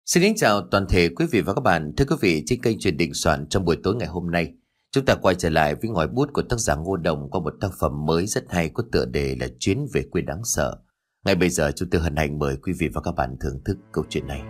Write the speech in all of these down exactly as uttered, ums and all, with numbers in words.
Xin kính chào toàn thể quý vị và các bạn. Thưa quý vị, trên kênh Truyền Định Soạn trong buổi tối ngày hôm nay, chúng ta quay trở lại với ngòi bút của tác giả Ngô Đồng qua một tác phẩm mới rất hay có tựa đề là Chuyến về quê đáng sợ. Ngay bây giờ chúng tôi hân hạnh mời quý vị và các bạn thưởng thức câu chuyện này.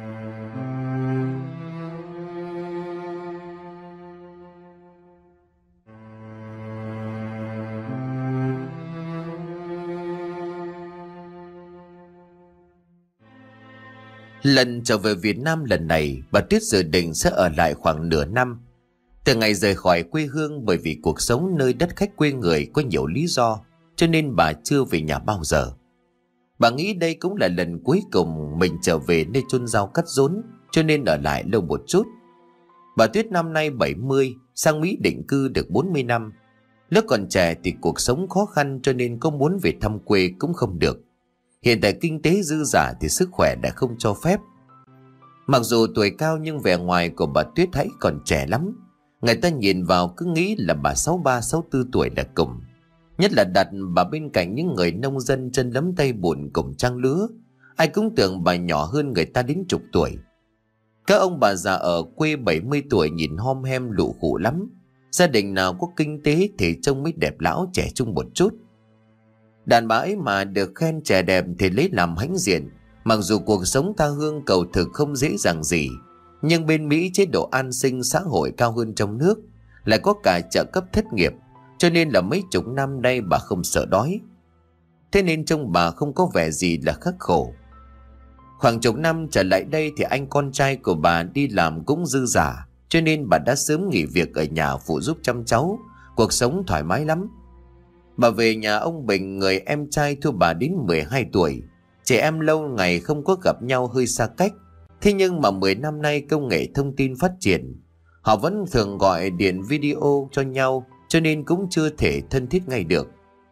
Lần trở về Việt Nam lần này, bà Tuyết dự định sẽ ở lại khoảng nửa năm. Từ ngày rời khỏi quê hương, bởi vì cuộc sống nơi đất khách quê người có nhiều lý do, cho nên bà chưa về nhà bao giờ. Bà nghĩ đây cũng là lần cuối cùng mình trở về nơi chôn rau cắt rốn, cho nên ở lại lâu một chút. Bà Tuyết năm nay bảy mươi, sang Mỹ định cư được bốn mươi năm. Lúc còn trẻ thì cuộc sống khó khăn, cho nên có muốn về thăm quê cũng không được. Hiện tại kinh tế dư dả thì sức khỏe đã không cho phép. Mặc dù tuổi cao nhưng vẻ ngoài của bà Tuyết hãy còn trẻ lắm. Người ta nhìn vào cứ nghĩ là bà sáu ba sáu tư tuổi là cùng. Nhất là đặt bà bên cạnh những người nông dân chân lấm tay bùn cùng trang lứa, ai cũng tưởng bà nhỏ hơn người ta đến chục tuổi. Các ông bà già ở quê bảy mươi tuổi nhìn hom hem lụ khụ lắm. Gia đình nào có kinh tế thì trông mới đẹp lão trẻ trung một chút. Đàn bà ấy mà được khen trẻ đẹp thì lấy làm hãnh diện. Mặc dù cuộc sống tha hương cầu thực không dễ dàng gì, nhưng bên Mỹ chế độ an sinh xã hội cao hơn trong nước, lại có cả trợ cấp thất nghiệp, cho nên là mấy chục năm nay bà không sợ đói. Thế nên trông bà không có vẻ gì là khắc khổ. Khoảng chục năm trở lại đây thì anh con trai của bà đi làm cũng dư dả, cho nên bà đã sớm nghỉ việc ở nhà phụ giúp chăm cháu, cuộc sống thoải mái lắm. Bà về nhà ông Bình, người em trai thua bà đến mười hai tuổi. Trẻ em lâu ngày không có gặp nhau hơi xa cách. Thế nhưng mà mười năm nay công nghệ thông tin phát triển, họ vẫn thường gọi điện video cho nhau, cho nên cũng chưa thể thân thiết ngay được.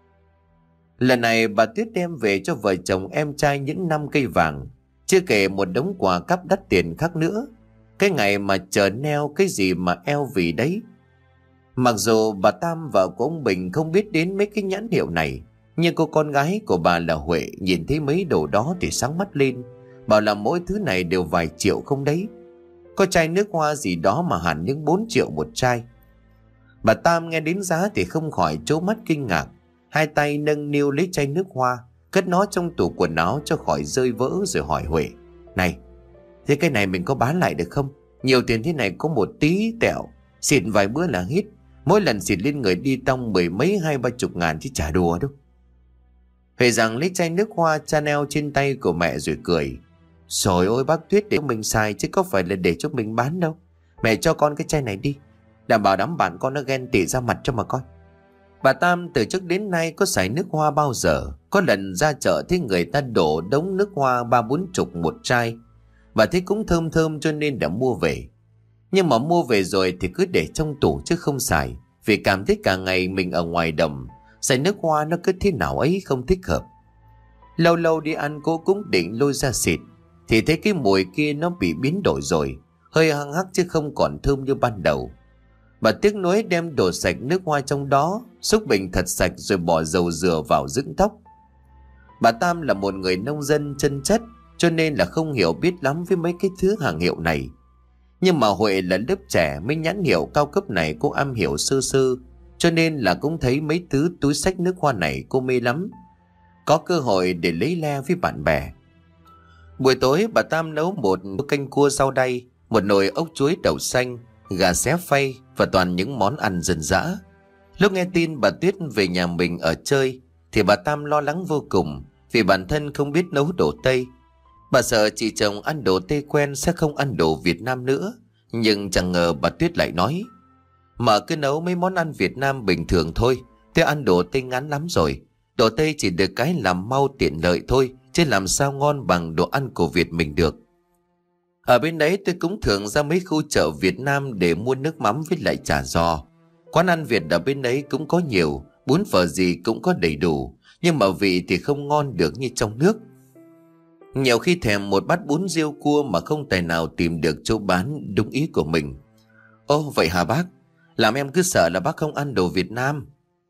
Lần này bà Tuyết đem về cho vợ chồng em trai những năm cây vàng, chưa kể một đống quà cáp đắt tiền khác nữa. Cái ngày mà chờ neo cái gì mà eo vì đấy. Mặc dù bà Tam vợ của ông Bình không biết đến mấy cái nhãn hiệu này, nhưng cô con gái của bà là Huệ nhìn thấy mấy đồ đó thì sáng mắt lên, bảo là mỗi thứ này đều vài triệu không đấy. Có chai nước hoa gì đó mà hẳn những bốn triệu một chai. Bà Tam nghe đến giá thì không khỏi trố mắt kinh ngạc, hai tay nâng niu lấy chai nước hoa, cất nó trong tủ quần áo cho khỏi rơi vỡ, rồi hỏi Huệ: "Này, thế cái này mình có bán lại được không? Nhiều tiền thế này có một tí tẹo, xịt vài bữa là hết. Mỗi lần xịt lên người đi tong mười mấy hai ba chục ngàn chứ chả đùa đâu." Huệ rằng lấy chai nước hoa Chanel trên tay của mẹ rồi cười: "Trời ơi bác Tuyết, để mình xài chứ có phải là để cho mình bán đâu. Mẹ cho con cái chai này đi, đảm bảo đám bạn con nó ghen tị ra mặt cho mà coi." Bà Tam từ trước đến nay có xài nước hoa bao giờ. Có lần ra chợ thấy người ta đổ đống nước hoa ba bốn chục một chai, bà thấy cũng thơm thơm cho nên đã mua về. Nhưng mà mua về rồi thì cứ để trong tủ chứ không xài, vì cảm thấy cả ngày mình ở ngoài đồng, xài nước hoa nó cứ thế nào ấy không thích hợp. Lâu lâu đi ăn cô cũng định lôi ra xịt, thì thấy cái mùi kia nó bị biến đổi rồi, hơi hăng hắc chứ không còn thơm như ban đầu. Bà tiếc nuối đem đổ sạch nước hoa trong đó, xúc bình thật sạch rồi bỏ dầu dừa vào dưỡng tóc. Bà Tam là một người nông dân chân chất, cho nên là không hiểu biết lắm với mấy cái thứ hàng hiệu này. Nhưng mà Huệ là lớp trẻ, mấy nhãn hiệu cao cấp này cô am hiểu sơ sơ, cho nên là cũng thấy mấy thứ túi xách nước hoa này cô mê lắm. Có cơ hội để lấy le với bạn bè. Buổi tối bà Tam nấu một canh cua rau đay, một nồi ốc chuối đậu xanh, gà xé phay và toàn những món ăn dân dã. Lúc nghe tin bà Tuyết về nhà mình ở chơi thì bà Tam lo lắng vô cùng, vì bản thân không biết nấu đồ Tây. Bà sợ chị chồng ăn đồ Tây quen sẽ không ăn đồ Việt Nam nữa. Nhưng chẳng ngờ bà Tuyết lại nói: "Mà cứ nấu mấy món ăn Việt Nam bình thường thôi, tôi ăn đồ Tây ngán lắm rồi. Đồ Tây chỉ được cái làm mau tiện lợi thôi, chứ làm sao ngon bằng đồ ăn của Việt mình được. Ở bên đấy tôi cũng thường ra mấy khu chợ Việt Nam để mua nước mắm với lại chả giò. Quán ăn Việt ở bên đấy cũng có nhiều, bún phở gì cũng có đầy đủ, nhưng mà vị thì không ngon được như trong nước. Nhiều khi thèm một bát bún riêu cua mà không tài nào tìm được chỗ bán đúng ý của mình." "Ô vậy hả bác? Làm em cứ sợ là bác không ăn đồ Việt Nam."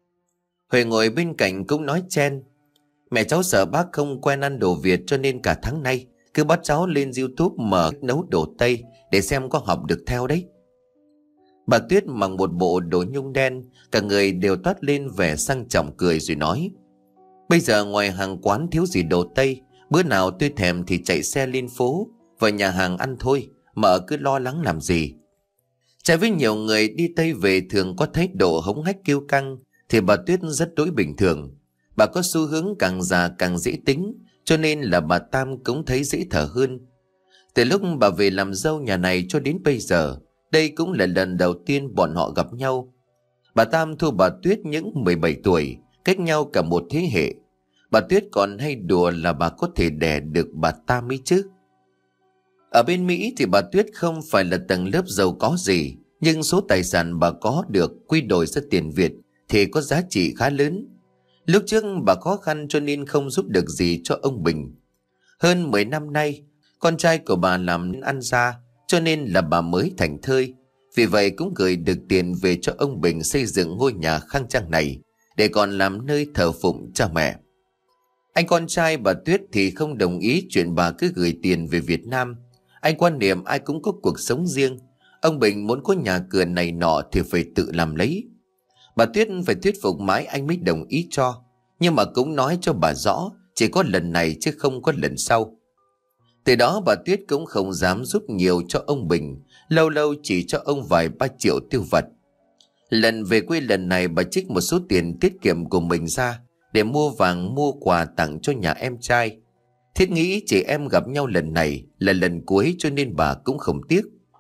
Huệ ngồi bên cạnh cũng nói chen: "Mẹ cháu sợ bác không quen ăn đồ Việt cho nên cả tháng nay Cứ bắt cháu lên YouTube mở nấu đồ Tây để xem có học được theo đấy. Bà Tuyết mặc một bộ đồ nhung đen, cả người đều toát lên vẻ sang trọng cười rồi nói: Bây giờ ngoài hàng quán thiếu gì đồ Tây, bữa nào tôi thèm thì chạy xe lên phố, vào nhà hàng ăn thôi, mợ cứ lo lắng làm gì. Trái với nhiều người đi Tây về thường có thái độ hống hách kiêu căng, thì bà Tuyết rất đối bình thường. Bà có xu hướng càng già càng dễ tính, cho nên là bà Tam cũng thấy dễ thở hơn. Từ lúc bà về làm dâu nhà này cho đến bây giờ, đây cũng là lần đầu tiên bọn họ gặp nhau. Bà Tam thua bà Tuyết những mười bảy tuổi, cách nhau cả một thế hệ. Bà Tuyết còn hay đùa là bà có thể đẻ được bà Tam ấy chứ. Ở bên Mỹ thì bà Tuyết không phải là tầng lớp giàu có gì, nhưng số tài sản bà có được quy đổi ra tiền Việt thì có giá trị khá lớn. Lúc trước bà khó khăn cho nên không giúp được gì cho ông Bình. Hơn mười năm nay, con trai của bà làm nên ăn ra, cho nên là bà mới thảnh thơi. Vì vậy cũng gửi được tiền về cho ông Bình xây dựng ngôi nhà khang trang này, để còn làm nơi thờ phụng cha mẹ. Anh con trai bà Tuyết thì không đồng ý chuyện bà cứ gửi tiền về Việt Nam. Anh quan niệm ai cũng có cuộc sống riêng. Ông Bình muốn có nhà cửa này nọ thì phải tự làm lấy. Bà Tuyết phải thuyết phục mãi anh mới đồng ý cho. Nhưng mà cũng nói cho bà rõ, chỉ có lần này chứ không có lần sau. Từ đó bà Tuyết cũng không dám giúp nhiều cho ông Bình, lâu lâu chỉ cho ông vài ba triệu tiêu vặt. Lần về quê lần này bà trích một số tiền tiết kiệm của mình ra để mua vàng mua quà tặng cho nhà em trai. Thiết nghĩ chị em gặp nhau lần này là lần cuối cho nên bà cũng không tiếc.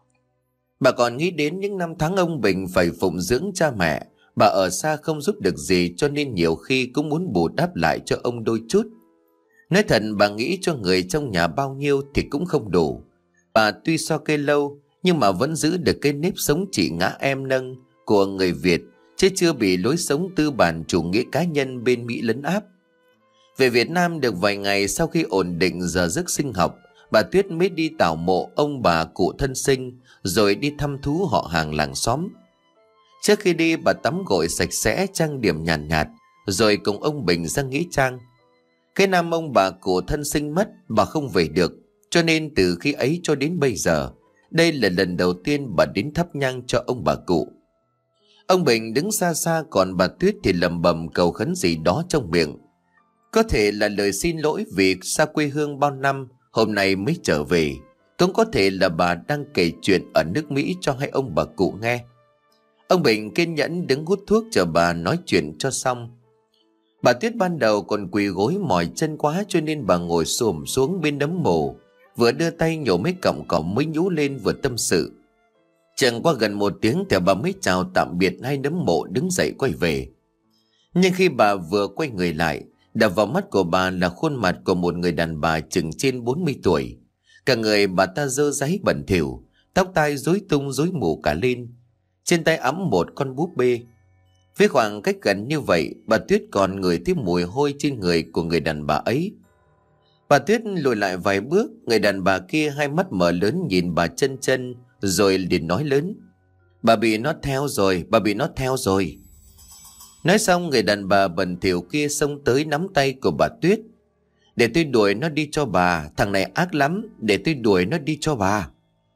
Bà còn nghĩ đến những năm tháng ông Bình phải phụng dưỡng cha mẹ. Bà ở xa không giúp được gì cho nên nhiều khi cũng muốn bù đắp lại cho ông đôi chút. Nói thật bà nghĩ cho người trong nhà bao nhiêu thì cũng không đủ. Bà tuy so cây lâu nhưng mà vẫn giữ được cái nếp sống chị ngã em nâng của người Việt, chứ chưa bị lối sống tư bản chủ nghĩa cá nhân bên Mỹ lấn áp. Về Việt Nam được vài ngày sau khi ổn định giờ giấc sinh học, bà Tuyết mới đi tảo mộ ông bà cụ thân sinh, rồi đi thăm thú họ hàng làng xóm. Trước khi đi bà tắm gội sạch sẽ, trang điểm nhàn nhạt, nhạt, rồi cùng ông Bình ra nghĩa trang. Cái năm ông bà cụ thân sinh mất, bà không về được, cho nên từ khi ấy cho đến bây giờ, đây là lần đầu tiên bà đến thắp nhang cho ông bà cụ. Ông Bình đứng xa xa, còn bà Tuyết thì lầm bầm cầu khấn gì đó trong miệng. Có thể là lời xin lỗi vì xa quê hương bao năm, hôm nay mới trở về. Cũng có thể là bà đang kể chuyện ở nước Mỹ cho hai ông bà cụ nghe. Ông Bình kiên nhẫn đứng hút thuốc chờ bà nói chuyện cho xong. Bà Tuyết ban đầu còn quỳ gối mỏi chân quá, cho nên bà ngồi xổm xuống bên nấm mồ, vừa đưa tay nhổ mấy cọng cỏ mới nhú lên vừa tâm sự. Chẳng qua gần một tiếng thì bà mới chào tạm biệt hai nấm mộ, đứng dậy quay về. Nhưng khi bà vừa quay người lại, đập vào mắt của bà là khuôn mặt của một người đàn bà chừng trên bốn mươi tuổi. Cả người bà ta dơ dáy bẩn thỉu, tóc tai rối tung rối mù cả lên. Trên tay ẵm một con búp bê. Với khoảng cách gần như vậy, bà Tuyết còn ngửi thấy mùi hôi trên người của người đàn bà ấy. Bà Tuyết lùi lại vài bước, người đàn bà kia hai mắt mở lớn nhìn bà chân chân, rồi liền nói lớn: Bà bị nó theo rồi, bà bị nó theo rồi. Nói xong người đàn bà bẩn thỉu kia xông tới nắm tay của bà Tuyết. Để tôi đuổi nó đi cho bà, thằng này ác lắm, để tôi đuổi nó đi cho bà.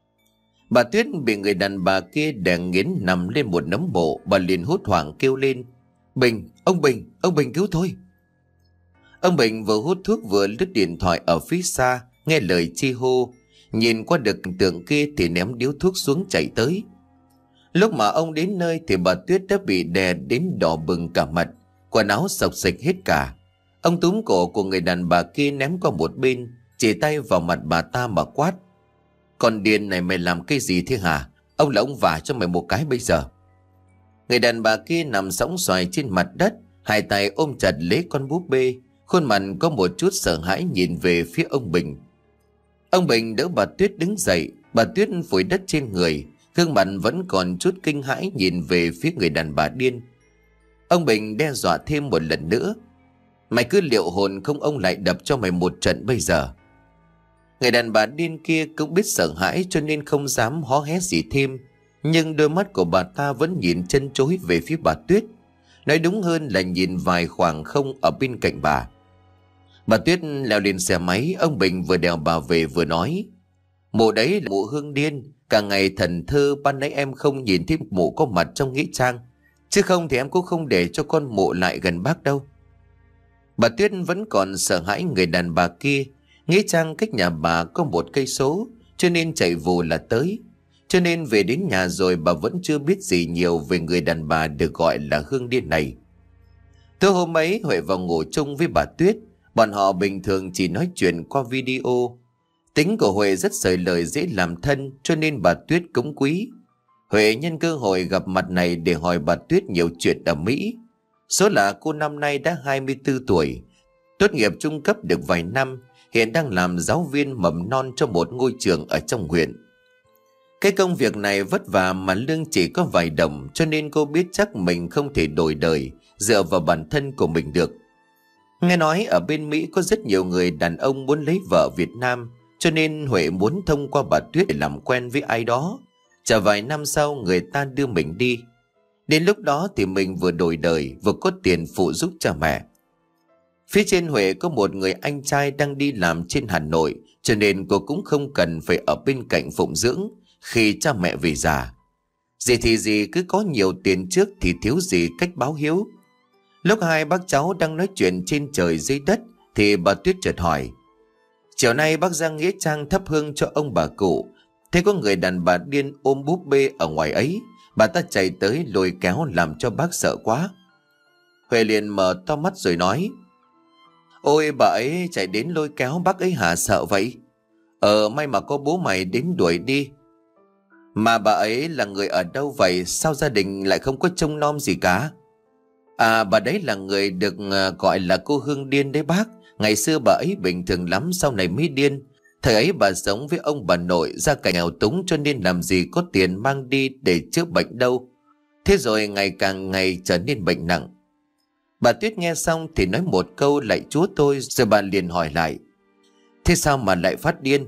Bà Tuyết bị người đàn bà kia đè nghiến nằm lên một nấm mộ, bà liền hốt hoảng kêu lên: Bình, ông Bình, ông Bình cứu tôi. Ông Bình vừa hút thuốc vừa lướt điện thoại ở phía xa, nghe lời chi hô, nhìn qua được tượng kia thì ném điếu thuốc xuống chạy tới. Lúc mà ông đến nơi thì bà Tuyết đã bị đè đến đỏ bừng cả mặt, quần áo xộc xịch hết cả. Ông túm cổ của người đàn bà kia ném qua một bên, chỉ tay vào mặt bà ta mà quát: Con điên này, mày làm cái gì thế hả? Ông là ông vả cho mày một cái bây giờ. Người đàn bà kia nằm sõng xoài trên mặt đất, hai tay ôm chặt lấy con búp bê, khuôn mặt có một chút sợ hãi nhìn về phía ông Bình. Ông Bình đỡ bà Tuyết đứng dậy, bà Tuyết phủi đất trên người, gương mặt vẫn còn chút kinh hãi nhìn về phía người đàn bà điên. Ông Bình đe dọa thêm một lần nữa: Mày cứ liệu hồn không ông lại đập cho mày một trận bây giờ. Người đàn bà điên kia cũng biết sợ hãi cho nên không dám hó hé gì thêm, nhưng đôi mắt của bà ta vẫn nhìn chân chối về phía bà Tuyết. Nói đúng hơn là nhìn vài khoảng không ở bên cạnh bà. Bà Tuyết leo lên xe máy, ông Bình vừa đèo bà về vừa nói: Mụ đấy là mụ Hương điên, cả ngày thần thơ, ban nãy em không nhìn thấy mụ có mặt trong nghĩa trang, chứ không thì em cũng không để cho con mụ lại gần bác đâu. Bà Tuyết vẫn còn sợ hãi người đàn bà kia. Nghĩa trang cách nhà bà có một cây số, cho nên chạy vù là tới. Cho nên về đến nhà rồi bà vẫn chưa biết gì nhiều về người đàn bà được gọi là Hương điên này. Tối hôm ấy Huệ vào ngủ chung với bà Tuyết. Bọn họ bình thường chỉ nói chuyện qua video. Tính của Huệ rất sởi lời, dễ làm thân, cho nên bà Tuyết cũng quý. Huệ nhân cơ hội gặp mặt này để hỏi bà Tuyết nhiều chuyện ở Mỹ. Số là cô năm nay đã hai mươi tư tuổi, tốt nghiệp trung cấp được vài năm, hiện đang làm giáo viên mầm non cho một ngôi trường ở trong huyện. Cái công việc này vất vả mà lương chỉ có vài đồng, cho nên cô biết chắc mình không thể đổi đời dựa vào bản thân của mình được. Nghe nói ở bên Mỹ có rất nhiều người đàn ông muốn lấy vợ Việt Nam, cho nên Huệ muốn thông qua bà Tuyết để làm quen với ai đó. Chả vài năm sau người ta đưa mình đi. Đến lúc đó thì mình vừa đổi đời, vừa có tiền phụ giúp cha mẹ. Phía trên Huệ có một người anh trai đang đi làm trên Hà Nội, cho nên cô cũng không cần phải ở bên cạnh phụng dưỡng khi cha mẹ về già. Gì thì gì, cứ có nhiều tiền trước thì thiếu gì cách báo hiếu. Lúc hai bác cháu đang nói chuyện trên trời dưới đất thì bà Tuyết chợt hỏi: Chiều nay bác ra nghĩa trang thắp hương cho ông bà cụ, thấy có người đàn bà điên ôm búp bê ở ngoài ấy, bà ta chạy tới lôi kéo làm cho bác sợ quá. Huệ liền mở to mắt rồi nói: Ôi bà ấy chạy đến lôi kéo bác ấy hả, sợ vậy? Ờ may mà có bố mày đến đuổi đi. Mà bà ấy là người ở đâu vậy, sao gia đình lại không có trông nom gì cả? À bà đấy là người được uh, gọi là cô Hương điên đấy bác. Ngày xưa bà ấy bình thường lắm, sau này mới điên. Thời ấy bà sống với ông bà nội, gia cảnh nghèo túng cho nên làm gì có tiền mang đi để chữa bệnh đâu. Thế rồi ngày càng ngày trở nên bệnh nặng. Bà Tuyết nghe xong thì nói một câu lạy Chúa tôi, rồi bà liền hỏi lại: Thế sao mà lại phát điên?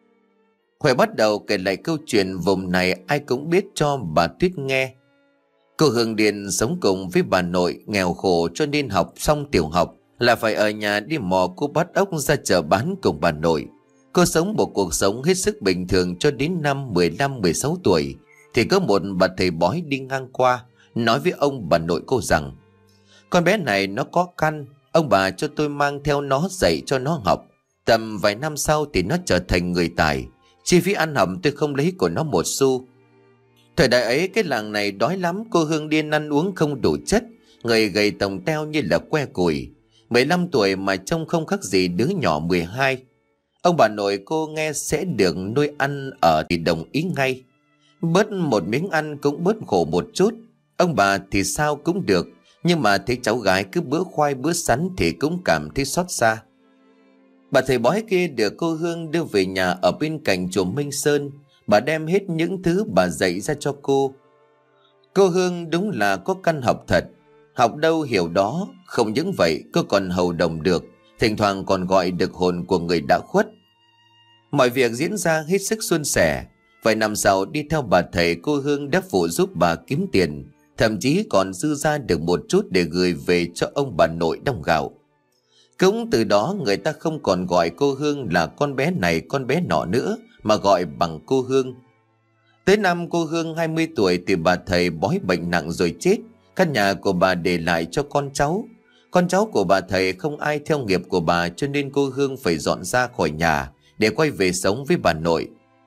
Huệ bắt đầu kể lại câu chuyện vùng này ai cũng biết cho bà Tuyết nghe. Cô Hương điên sống cùng với bà nội, nghèo khổ cho nên học xong tiểu học là phải ở nhà đi mò cô bắt ốc ra chợ bán cùng bà nội. Cô sống một cuộc sống hết sức bình thường cho đến năm mười lăm mười sáu tuổi thì có một bà thầy bói đi ngang qua, nói với ông bà nội cô rằng: Con bé này nó có căn, ông bà cho tôi mang theo nó dạy cho nó học. Tầm vài năm sau thì nó trở thành người tài, chi phí ăn học tôi không lấy của nó một xu. Thời đại ấy cái làng này đói lắm, cô Hương điên ăn uống không đủ chất, người gầy tồng teo như là que củi. mười lăm tuổi mà trông không khác gì đứa nhỏ mười hai. Ông bà nội cô nghe sẽ được nuôi ăn ở thì đồng ý ngay. Bớt một miếng ăn cũng bớt khổ một chút. Ông bà thì sao cũng được, nhưng mà thấy cháu gái cứ bữa khoai bữa sắn thì cũng cảm thấy xót xa. Bà thầy bói kia được cô Hương đưa về nhà ở bên cạnh chùa Minh Sơn. Bà đem hết những thứ bà dạy ra cho cô. Cô Hương đúng là có căn học thật, học đâu hiểu đó. Không những vậy cô còn hầu đồng được, thỉnh thoảng còn gọi được hồn của người đã khuất. Mọi việc diễn ra hết sức suôn sẻ. Vài năm sau đi theo bà thầy, cô Hương đã phụ giúp bà kiếm tiền, thậm chí còn dư ra được một chút để gửi về cho ông bà nội đong gạo. Cũng từ đó người ta không còn gọi cô Hương là con bé này con bé nọ nữa, mà gọi bằng cô Hương. Tới năm cô Hương hai mươi tuổi thì bà thầy bói bệnh nặng rồi chết. Căn nhà của bà để lại cho con cháu. Con cháu của bà thầy không ai theo nghiệp của bà, cho nên cô Hương phải dọn ra khỏi nhà để quay về sống với bà nội.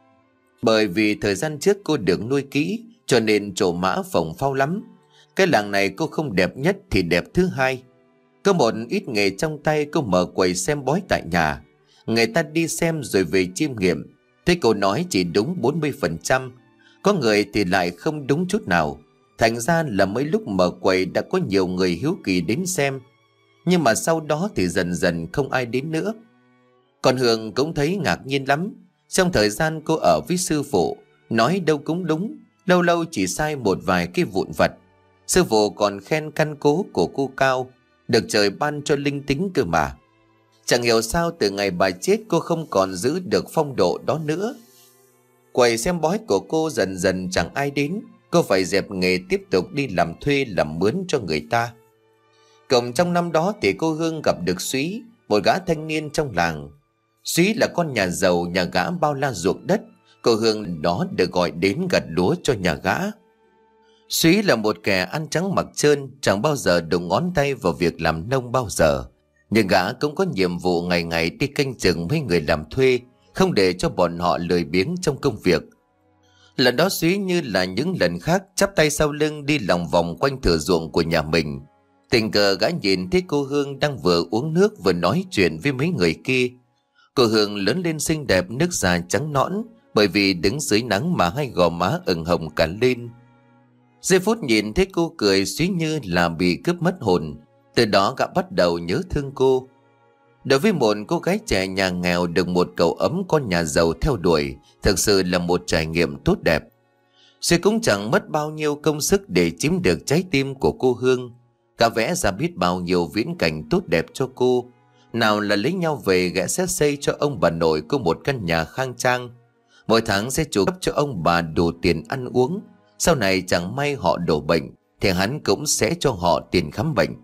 Bởi vì thời gian trước cô được nuôi kỹ, cho nên trổ mã phồng phao lắm. Cái làng này cô không đẹp nhất thì đẹp thứ hai. Có một ít nghề trong tay, cô mở quầy xem bói tại nhà. Người ta đi xem rồi về chiêm nghiệm, thế cô nói chỉ đúng bốn mươi phần trăm. Có người thì lại không đúng chút nào. Thành ra là mấy lúc mở quầy đã có nhiều người hiếu kỳ đến xem. Nhưng mà sau đó thì dần dần không ai đến nữa. Còn Hương cũng thấy ngạc nhiên lắm. Trong thời gian cô ở với sư phụ, nói đâu cũng đúng, lâu lâu chỉ sai một vài cái vụn vặt. Sư phụ còn khen căn cố của cô cao, được trời ban cho linh tính cơ mà. Chẳng hiểu sao từ ngày bà chết cô không còn giữ được phong độ đó nữa. Quầy xem bói của cô dần dần chẳng ai đến. Cô phải dẹp nghề tiếp tục đi làm thuê làm mướn cho người ta. Cộng trong năm đó thì cô Hương gặp được Súy, một gã thanh niên trong làng. Súy là con nhà giàu, nhà gã bao la ruộng đất. Cô Hương đó được gọi đến gặt lúa cho nhà gã. Súy là một kẻ ăn trắng mặc trơn, chẳng bao giờ đụng ngón tay vào việc làm nông bao giờ. Nhưng gã cũng có nhiệm vụ ngày ngày đi canh chừng mấy người làm thuê, không để cho bọn họ lười biếng trong công việc. Lần đó Súy như là những lần khác chắp tay sau lưng đi lòng vòng quanh thửa ruộng của nhà mình. Tình cờ gã nhìn thấy cô Hương đang vừa uống nước vừa nói chuyện với mấy người kia. Cô Hương lớn lên xinh đẹp, nước da trắng nõn, bởi vì đứng dưới nắng mà hai gò má ửng hồng cả lên. Giây phút nhìn thấy cô cười, Súy như là bị cướp mất hồn. Từ đó gã bắt đầu nhớ thương cô. Đối với một cô gái trẻ nhà nghèo được một cậu ấm con nhà giàu theo đuổi, thực sự là một trải nghiệm tốt đẹp. Súy cũng chẳng mất bao nhiêu công sức để chiếm được trái tim của cô Hương. Gã vẽ ra biết bao nhiêu viễn cảnh tốt đẹp cho cô. Nào là lấy nhau về, gã sẽ xây cho ông bà nội cô một căn nhà khang trang. Mỗi tháng sẽ chu cấp cho ông bà đủ tiền ăn uống. Sau này chẳng may họ đổ bệnh thì hắn cũng sẽ cho họ tiền khám bệnh.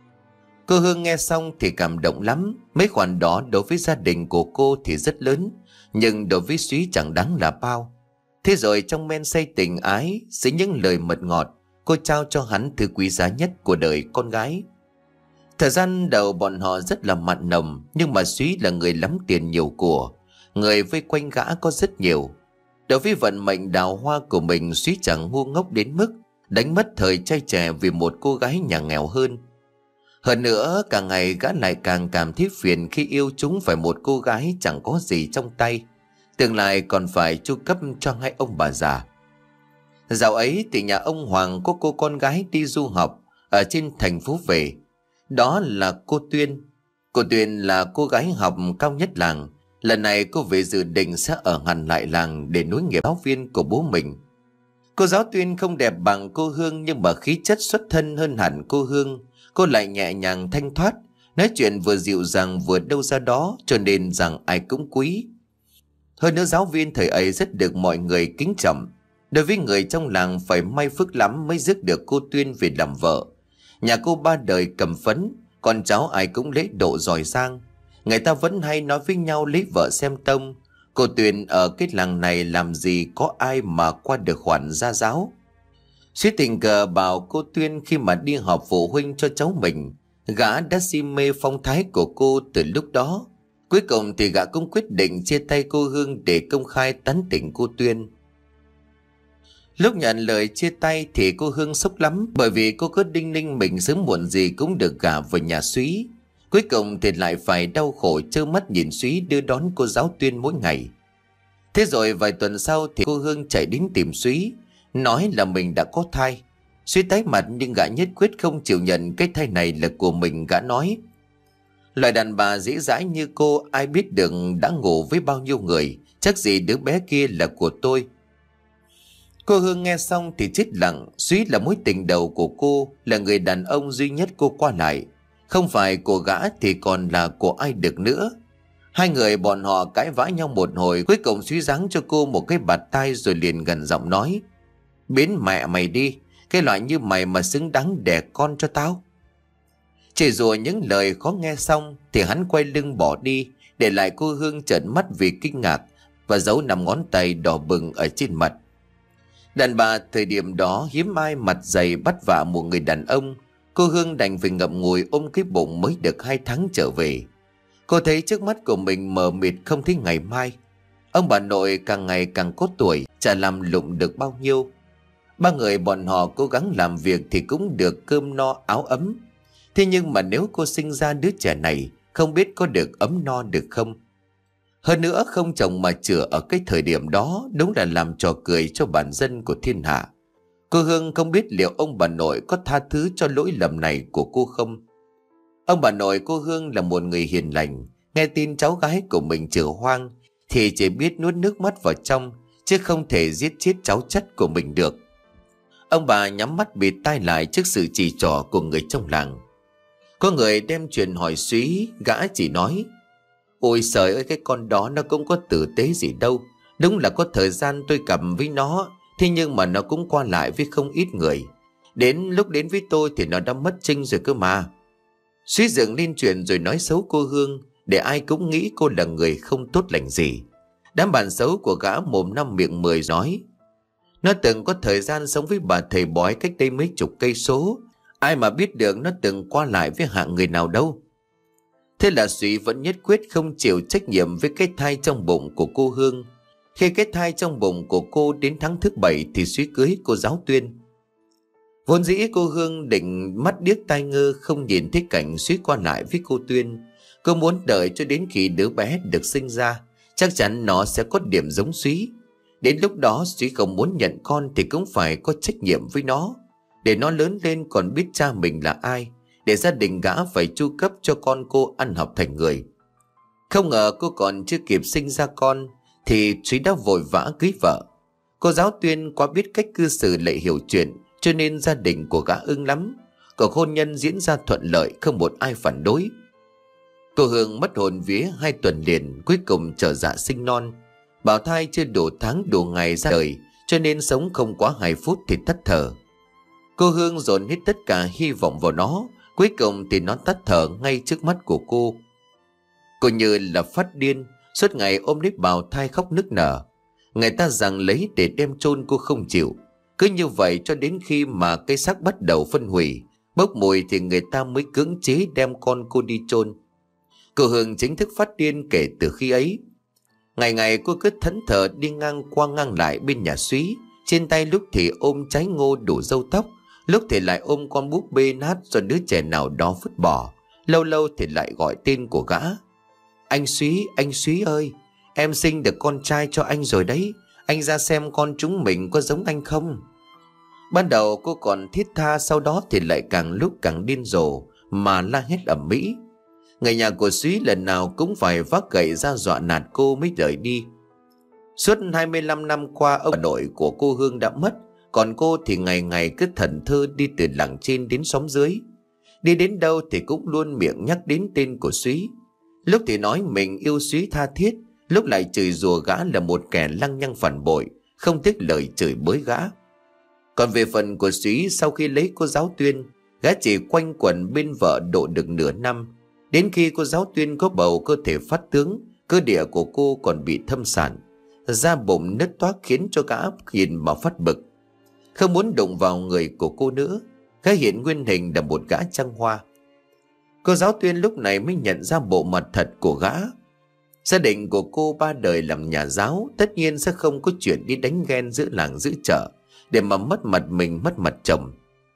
Cô Hương nghe xong thì cảm động lắm. Mấy khoản đó đối với gia đình của cô thì rất lớn, nhưng đối với Súy chẳng đáng là bao. Thế rồi trong men say tình ái, dưới những lời mật ngọt, cô trao cho hắn thứ quý giá nhất của đời con gái. Thời gian đầu bọn họ rất là mặn nồng, nhưng mà Súy là người lắm tiền nhiều của, người vây quanh gã có rất nhiều. Đối với vận mệnh đào hoa của mình, Súy chẳng ngu ngốc đến mức đánh mất thời trai trẻ vì một cô gái nhà nghèo hơn. Hơn nữa, càng ngày gã lại càng cảm thấy phiền khi yêu chúng phải một cô gái chẳng có gì trong tay, tương lai còn phải chu cấp cho hai ông bà già. Dạo ấy thì nhà ông Hoàng có cô con gái đi du học ở trên thành phố về. Đó là cô Tuyên. Cô Tuyên là cô gái học cao nhất làng. Lần này cô về dự định sẽ ở hẳn lại làng để nối nghiệp giáo viên của bố mình. Cô giáo Tuyên không đẹp bằng cô Hương, nhưng mà khí chất xuất thân hơn hẳn cô Hương. Cô lại nhẹ nhàng thanh thoát, nói chuyện vừa dịu dàng vừa đâu ra đó, cho nên rằng ai cũng quý. Hơn nữa giáo viên thời ấy rất được mọi người kính trọng. Đối với người trong làng phải may phước lắm mới rước được cô Tuyên về làm vợ. Nhà cô ba đời cầm phấn, con cháu ai cũng lễ độ giỏi giang. Người ta vẫn hay nói với nhau lấy vợ xem tông. Cô Tuyên ở cái làng này làm gì có ai mà qua được khoản gia giáo. Suy tình cờ bảo cô Tuyên khi mà đi họp phụ huynh cho cháu mình, gã đã si mê phong thái của cô từ lúc đó. Cuối cùng thì gã cũng quyết định chia tay cô Hương để công khai tán tỉnh cô Tuyên. Lúc nhận lời chia tay thì cô Hương sốc lắm, bởi vì cô cứ đinh ninh mình sớm muộn gì cũng được gả vào nhà Súy. Cuối cùng thì lại phải đau khổ trơ mắt nhìn Súy đưa đón cô giáo Tuyên mỗi ngày. Thế rồi vài tuần sau thì cô Hương chạy đến tìm Súy, nói là mình đã có thai. Súy tái mặt nhưng gã nhất quyết không chịu nhận cái thai này là của mình. Gã nói: "Loại đàn bà dễ dãi như cô ai biết được đã ngủ với bao nhiêu người, chắc gì đứa bé kia là của tôi." Cô Hương nghe xong thì chết lặng. Súy là mối tình đầu của cô, là người đàn ông duy nhất cô qua lại. Không phải của gã thì còn là của ai được nữa. Hai người bọn họ cãi vã nhau một hồi, cuối cùng Súy giáng cho cô một cái bạt tai rồi liền gần giọng nói: "Biến mẹ mày đi, cái loại như mày mà xứng đáng đẻ con cho tao." Chỉ rồi những lời khó nghe xong thì hắn quay lưng bỏ đi, để lại cô Hương trợn mắt vì kinh ngạc và giấu nằm ngón tay đỏ bừng ở trên mặt. Đàn bà thời điểm đó hiếm ai mặt dày bắt vạ một người đàn ông. Cô Hương đành phải ngậm ngùi ôm cái bụng mới được hai tháng trở về. Cô thấy trước mắt của mình mờ mịt không thấy ngày mai. Ông bà nội càng ngày càng có tuổi, chả làm lụng được bao nhiêu. Ba người bọn họ cố gắng làm việc thì cũng được cơm no áo ấm. Thế nhưng mà nếu cô sinh ra đứa trẻ này, không biết có được ấm no được không. Hơn nữa không chồng mà chữa ở cái thời điểm đó đúng là làm trò cười cho bản dân của thiên hạ. Cô Hương không biết liệu ông bà nội có tha thứ cho lỗi lầm này của cô không. Ông bà nội cô Hương là một người hiền lành, nghe tin cháu gái của mình chữa hoang thì chỉ biết nuốt nước mắt vào trong, chứ không thể giết chết cháu chắt của mình được. Ông bà nhắm mắt bịt tai lại trước sự chỉ trỏ của người trong làng. Có người đem chuyện hỏi Súy, gã chỉ nói: "Ôi trời ơi, cái con đó nó cũng có tử tế gì đâu. Đúng là có thời gian tôi cầm với nó, thế nhưng mà nó cũng qua lại với không ít người. Đến lúc đến với tôi thì nó đã mất trinh rồi cơ mà." Suý dựng lên chuyện rồi nói xấu cô Hương, để ai cũng nghĩ cô là người không tốt lành gì. Đám bạn xấu của gã mồm năm miệng mười nói: nó từng có thời gian sống với bà thầy bói cách đây mấy chục cây số, ai mà biết được nó từng qua lại với hạng người nào đâu. Thế là Suý vẫn nhất quyết không chịu trách nhiệm với cái thai trong bụng của cô Hương. Khi cái thai trong bụng của cô đến tháng thứ bảy thì Suý cưới cô giáo Tuyên. Vốn dĩ cô Hương định mắt điếc tai ngơ không nhìn thấy cảnh Suý qua lại với cô Tuyên. Cô muốn đợi cho đến khi đứa bé được sinh ra, chắc chắn nó sẽ có điểm giống Suý. Đến lúc đó Suý không muốn nhận con thì cũng phải có trách nhiệm với nó, để nó lớn lên còn biết cha mình là ai, để gia đình gã phải chu cấp cho con cô ăn học thành người. Không ngờ cô còn chưa kịp sinh ra con thì Suý đã vội vã cưới vợ. Cô giáo Tuyên quá biết cách cư xử lại hiểu chuyện, cho nên gia đình của gã ưng lắm. Cuộc hôn nhân diễn ra thuận lợi, không một ai phản đối. Cô Hương mất hồn vía hai tuần liền, cuối cùng trở dạ sinh non. Bào thai chưa đủ tháng đủ ngày ra đời, cho nên sống không quá hai phút thì tắt thở. Cô Hương dồn hết tất cả hy vọng vào nó, cuối cùng thì nó tắt thở ngay trước mắt của cô. Cô như là phát điên, suốt ngày ôm lấy bào thai khóc nức nở. Người ta rằng lấy để đem chôn cô không chịu. Cứ như vậy cho đến khi mà cái xác bắt đầu phân hủy, bốc mùi thì người ta mới cưỡng chế đem con cô đi chôn. Cô Hương chính thức phát điên kể từ khi ấy. Ngày ngày cô cứ thẫn thờ đi ngang qua ngang lại bên nhà Suý, trên tay lúc thì ôm trái ngô đủ râu tóc, lúc thì lại ôm con búp bê nát do đứa trẻ nào đó vứt bỏ, lâu lâu thì lại gọi tên của gã. Anh Suý, anh Suý ơi, em sinh được con trai cho anh rồi đấy, anh ra xem con chúng mình có giống anh không. Ban đầu cô còn thiết tha, sau đó thì lại càng lúc càng điên rồ mà la hét ầm ĩ. Người nhà của Suý lần nào cũng phải vác gậy ra dọa nạt cô mới rời đi. Suốt hai mươi lăm năm qua, ông nội của cô Hương đã mất, còn cô thì ngày ngày cứ thẫn thơ đi từ làng trên đến xóm dưới. Đi đến đâu thì cũng luôn miệng nhắc đến tên của Suý. Lúc thì nói mình yêu Suý tha thiết, lúc lại chửi rủa gã là một kẻ lăng nhăng phản bội, không tiếc lời chửi bới gã. Còn về phần của Suý, sau khi lấy cô giáo Tuyên, gã chỉ quanh quẩn bên vợ độ được nửa năm. Đến khi cô giáo Tuyên có bầu, cơ thể phát tướng, cơ địa của cô còn bị thâm sản, da bụng nứt toác khiến cho gã nhìn mà phát bực. Không muốn đụng vào người của cô nữa, gã hiện nguyên hình là một gã trăng hoa. Cô giáo Tuyên lúc này mới nhận ra bộ mặt thật của gã. Gia đình của cô ba đời làm nhà giáo, tất nhiên sẽ không có chuyện đi đánh ghen giữa làng giữa chợ để mà mất mặt mình mất mặt chồng.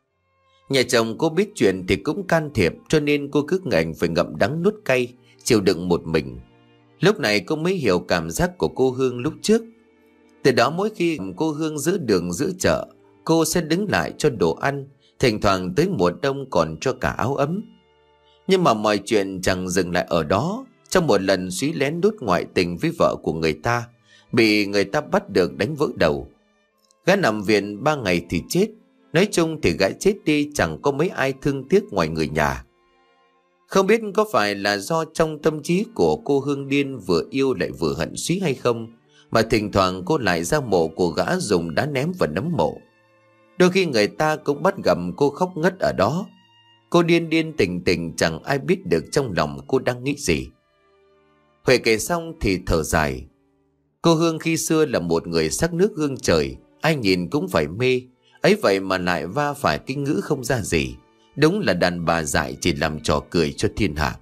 Nhà chồng cô biết chuyện thì cũng can thiệp, cho nên cô cứ ngạnh phải ngậm đắng nuốt cay, chịu đựng một mình. Lúc này cô mới hiểu cảm giác của cô Hương lúc trước. Từ đó mỗi khi cô Hương giữa đường giữa chợ, cô sẽ đứng lại cho đồ ăn, thỉnh thoảng tới mùa đông còn cho cả áo ấm. Nhưng mà mọi chuyện chẳng dừng lại ở đó. Trong một lần Suý lén đút ngoại tình với vợ của người ta, bị người ta bắt được đánh vỡ đầu. Gã nằm viện ba ngày thì chết. Nói chung thì gã chết đi chẳng có mấy ai thương tiếc ngoài người nhà. Không biết có phải là do trong tâm trí của cô Hương điên vừa yêu lại vừa hận Suý hay không, mà thỉnh thoảng cô lại ra mộ của gã dùng đá ném vào nấm mộ. Đôi khi người ta cũng bắt gặp cô khóc ngất ở đó. Cô điên điên tỉnh tỉnh, chẳng ai biết được trong lòng cô đang nghĩ gì. Huệ kể xong thì thở dài. Cô Hương khi xưa là một người sắc nước hương trời, ai nhìn cũng phải mê. Ấy vậy mà lại va phải cái ngữ không ra gì. Đúng là đàn bà dại chỉ làm trò cười cho thiên hạ.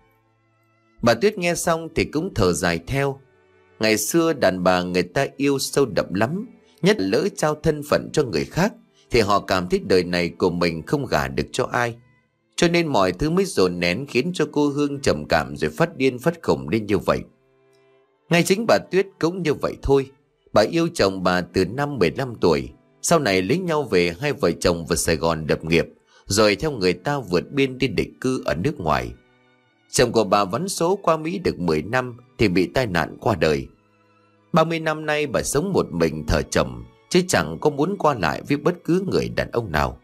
Bà Tuyết nghe xong thì cũng thở dài theo. Ngày xưa đàn bà người ta yêu sâu đậm lắm, nhất lỡ trao thân phận cho người khác thì họ cảm thấy đời này của mình không gả được cho ai. Cho nên mọi thứ mới dồn nén, khiến cho cô Hương trầm cảm rồi phát điên phát khùng lên như vậy. Ngay chính bà Tuyết cũng như vậy thôi. Bà yêu chồng bà từ năm mười lăm tuổi. Sau này lấy nhau về, hai vợ chồng vào Sài Gòn lập nghiệp, rồi theo người ta vượt biên đi định cư ở nước ngoài. Chồng của bà vắn số qua Mỹ được mười năm thì bị tai nạn qua đời. ba mươi năm nay bà sống một mình thờ chồng, chứ chẳng có muốn qua lại với bất cứ người đàn ông nào.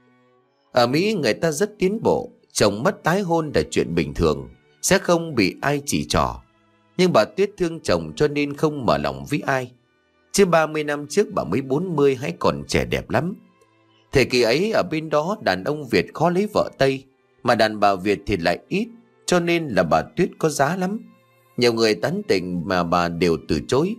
Ở Mỹ người ta rất tiến bộ, chồng mất tái hôn là chuyện bình thường, sẽ không bị ai chỉ trỏ. Nhưng bà Tuyết thương chồng cho nên không mở lòng với ai. Chứ ba mươi năm trước bà mới bốn mươi, hãy còn trẻ đẹp lắm. Thời kỳ ấy ở bên đó đàn ông Việt khó lấy vợ Tây, mà đàn bà Việt thì lại ít, cho nên là bà Tuyết có giá lắm. Nhiều người tán tỉnh mà bà đều từ chối.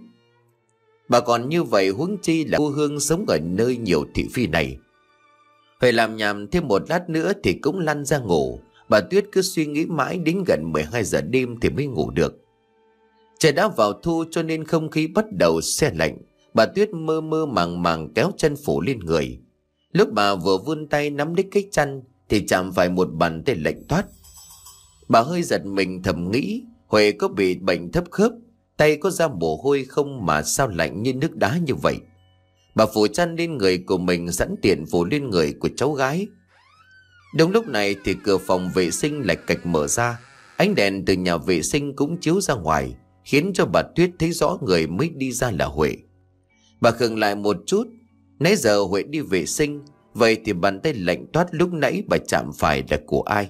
Bà còn như vậy huống chi là cô Hương sống ở nơi nhiều thị phi này. Huệ làm nhảm thêm một lát nữa thì cũng lăn ra ngủ. Bà Tuyết cứ suy nghĩ mãi đến gần mười hai giờ đêm thì mới ngủ được. Trời đã vào thu cho nên không khí bắt đầu se lạnh. Bà Tuyết mơ mơ màng màng kéo chân phủ lên người. Lúc bà vừa vươn tay nắm lấy cái chăn thì chạm phải một bàn tay lạnh toát. Bà hơi giật mình thầm nghĩ Huệ có bị bệnh thấp khớp, tay có ra mồ hôi không mà sao lạnh như nước đá như vậy. Bà phủ chăn lên người của mình sẵn tiện phủ lên người của cháu gái. Đúng lúc này thì cửa phòng vệ sinh lạch cạch mở ra. Ánh đèn từ nhà vệ sinh cũng chiếu ra ngoài, khiến cho bà Tuyết thấy rõ người mới đi ra là Huệ. Bà khựng lại một chút. Nãy giờ Huệ đi vệ sinh, vậy thì bàn tay lạnh toát lúc nãy bà chạm phải là của ai?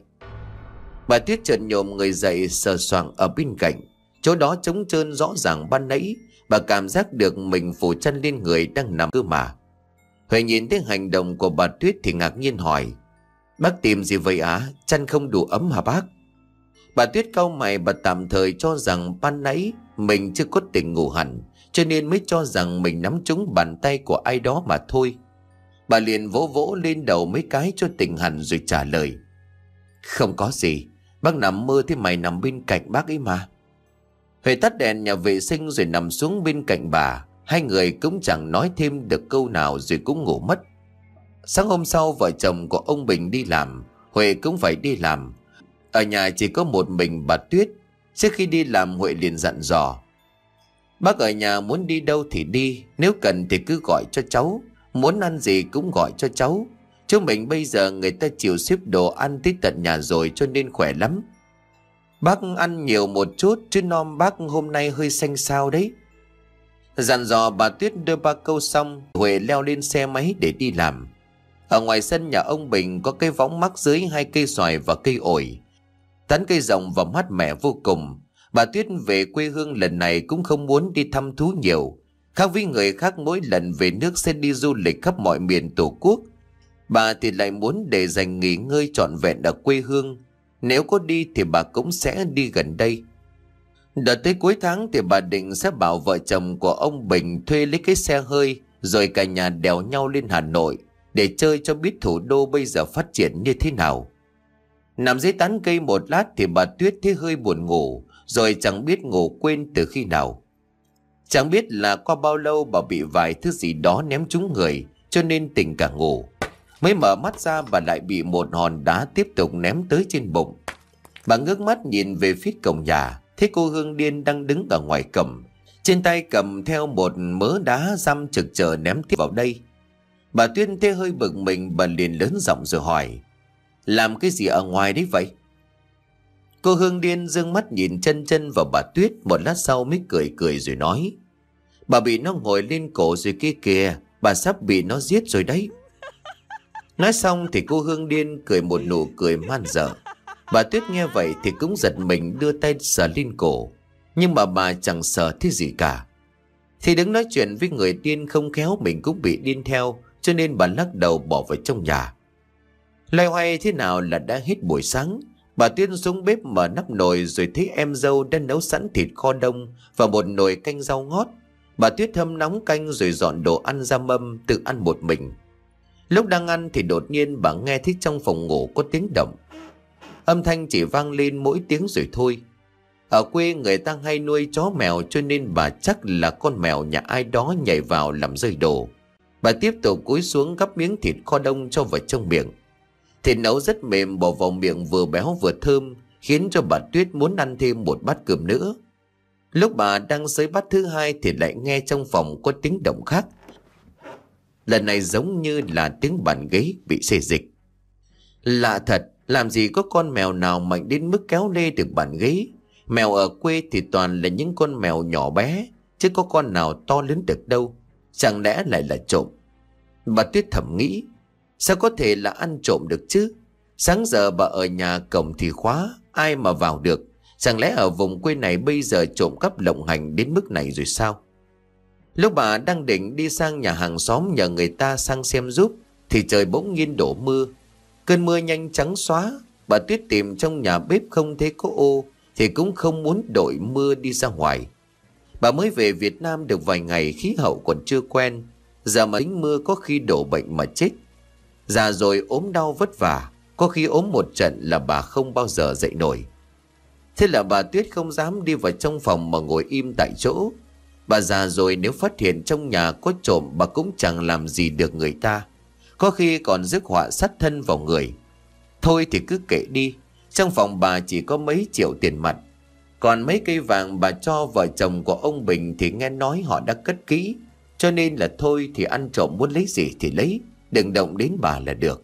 Bà Tuyết chợt nhổm người dậy sờ soạng ở bên cạnh. Chỗ đó trống trơn rõ ràng ban nãy. Bà cảm giác được mình phủ chăn lên người đang nằm cơ mà. Huệ nhìn thấy hành động của bà Tuyết thì ngạc nhiên hỏi: "Bác tìm gì vậy á? À? Chăn không đủ ấm hả bác?" Bà Tuyết cau mày. Bà tạm thời cho rằng ban nãy mình chưa có tỉnh ngủ hẳn, cho nên mới cho rằng mình nắm trúng bàn tay của ai đó mà thôi. Bà liền vỗ vỗ lên đầu mấy cái cho tỉnh hẳn rồi trả lời: "Không có gì, bác nằm mơ thế mày nằm bên cạnh bác ấy mà." Huệ tắt đèn nhà vệ sinh rồi nằm xuống bên cạnh bà. Hai người cũng chẳng nói thêm được câu nào rồi cũng ngủ mất. Sáng hôm sau vợ chồng của ông Bình đi làm, Huệ cũng phải đi làm. Ở nhà chỉ có một mình bà Tuyết. Trước khi đi làm Huệ liền dặn dò: "Bác ở nhà muốn đi đâu thì đi, nếu cần thì cứ gọi cho cháu, muốn ăn gì cũng gọi cho cháu. Chú mình bây giờ người ta chịu ship đồ ăn tới tận nhà rồi cho nên khỏe lắm. Bác ăn nhiều một chút chứ nom bác hôm nay hơi xanh xao đấy." Dặn dò bà Tuyết đưa ba câu xong, Huệ leo lên xe máy để đi làm. Ở ngoài sân nhà ông Bình có cây võng mắc dưới hai cây xoài và cây ổi. Tán cây rộng và mát mẻ vô cùng. Bà Tuyết về quê hương lần này cũng không muốn đi thăm thú nhiều. Khác với người khác mỗi lần về nước sẽ đi du lịch khắp mọi miền tổ quốc, bà thì lại muốn để dành nghỉ ngơi trọn vẹn ở quê hương. Nếu có đi thì bà cũng sẽ đi gần đây. Đợt tới cuối tháng thì bà định sẽ bảo vợ chồng của ông Bình thuê lấy cái xe hơi, rồi cả nhà đèo nhau lên Hà Nội để chơi cho biết thủ đô bây giờ phát triển như thế nào. Nằm dưới tán cây một lát thì bà Tuyết thấy hơi buồn ngủ, rồi chẳng biết ngủ quên từ khi nào. Chẳng biết là qua bao lâu bà bị vài thứ gì đó ném trúng người, cho nên tỉnh cả ngủ. Mới mở mắt ra bà lại bị một hòn đá tiếp tục ném tới trên bụng. Bà ngước mắt nhìn về phía cổng nhà, thấy cô Hương Điên đang đứng ở ngoài cổng, trên tay cầm theo một mớ đá dăm trực chờ ném tiếp vào đây. Bà Tuyết thấy hơi bực mình, bà liền lớn giọng rồi hỏi: "Làm cái gì ở ngoài đấy vậy?" Cô Hương Điên dương mắt nhìn chân chân vào bà Tuyết, một lát sau mới cười cười rồi nói: "Bà bị nó ngồi lên cổ rồi kia kìa, bà sắp bị nó giết rồi đấy." Nói xong thì cô Hương Điên cười một nụ cười man dợ. Bà Tuyết nghe vậy thì cũng giật mình đưa tay sờ lên cổ, nhưng mà bà chẳng sờ thấy gì cả. Thì đứng nói chuyện với người điên không khéo mình cũng bị điên theo, cho nên bà lắc đầu bỏ vào trong nhà. Loay hoay thế nào là đã hết buổi sáng. Bà Tuyết xuống bếp mở nắp nồi rồi thấy em dâu đã nấu sẵn thịt kho đông và một nồi canh rau ngót. Bà Tuyết hâm nóng canh rồi dọn đồ ăn ra mâm tự ăn một mình. Lúc đang ăn thì đột nhiên bà nghe thấy trong phòng ngủ có tiếng động. Âm thanh chỉ vang lên mỗi tiếng rồi thôi. Ở quê người ta hay nuôi chó mèo, cho nên bà chắc là con mèo nhà ai đó nhảy vào làm rơi đồ. Bà tiếp tục cúi xuống gắp miếng thịt kho đông cho vào trong miệng. Thịt nấu rất mềm, bỏ vào miệng vừa béo vừa thơm, khiến cho bà Tuyết muốn ăn thêm một bát cơm nữa. Lúc bà đang xới bát thứ hai thì lại nghe trong phòng có tiếng động khác. Lần này giống như là tiếng bàn ghế bị xê dịch. Lạ thật, làm gì có con mèo nào mạnh đến mức kéo lê được bàn ghế. Mèo ở quê thì toàn là những con mèo nhỏ bé, chứ có con nào to lớn được đâu. Chẳng lẽ lại là trộm? Bà Tuyết thầm nghĩ, sao có thể là ăn trộm được chứ? Sáng giờ bà ở nhà cổng thì khóa, ai mà vào được? Chẳng lẽ ở vùng quê này bây giờ trộm cắp lộng hành đến mức này rồi sao? Lúc bà đang định đi sang nhà hàng xóm nhờ người ta sang xem giúp thì trời bỗng nhiên đổ mưa. Cơn mưa nhanh chóng xóa, Bà Tuyết tìm trong nhà bếp không thấy có ô thì cũng không muốn đội mưa đi ra ngoài. Bà mới về Việt Nam được vài ngày, khí hậu còn chưa quen, giờ mà dính mưa có khi đổ bệnh mà chết. Già rồi ốm đau vất vả, có khi ốm một trận là bà không bao giờ dậy nổi. Thế là bà Tuyết không dám đi vào trong phòng mà ngồi im tại chỗ. Bà già rồi nếu phát hiện trong nhà có trộm, bà cũng chẳng làm gì được người ta, có khi còn rước họa sát thân vào người. Thôi thì cứ kệ đi, trong phòng bà chỉ có mấy triệu tiền mặt, còn mấy cây vàng bà cho vợ chồng của ông Bình thì nghe nói họ đã cất kỹ, cho nên là thôi thì ăn trộm muốn lấy gì thì lấy, đừng động đến bà là được.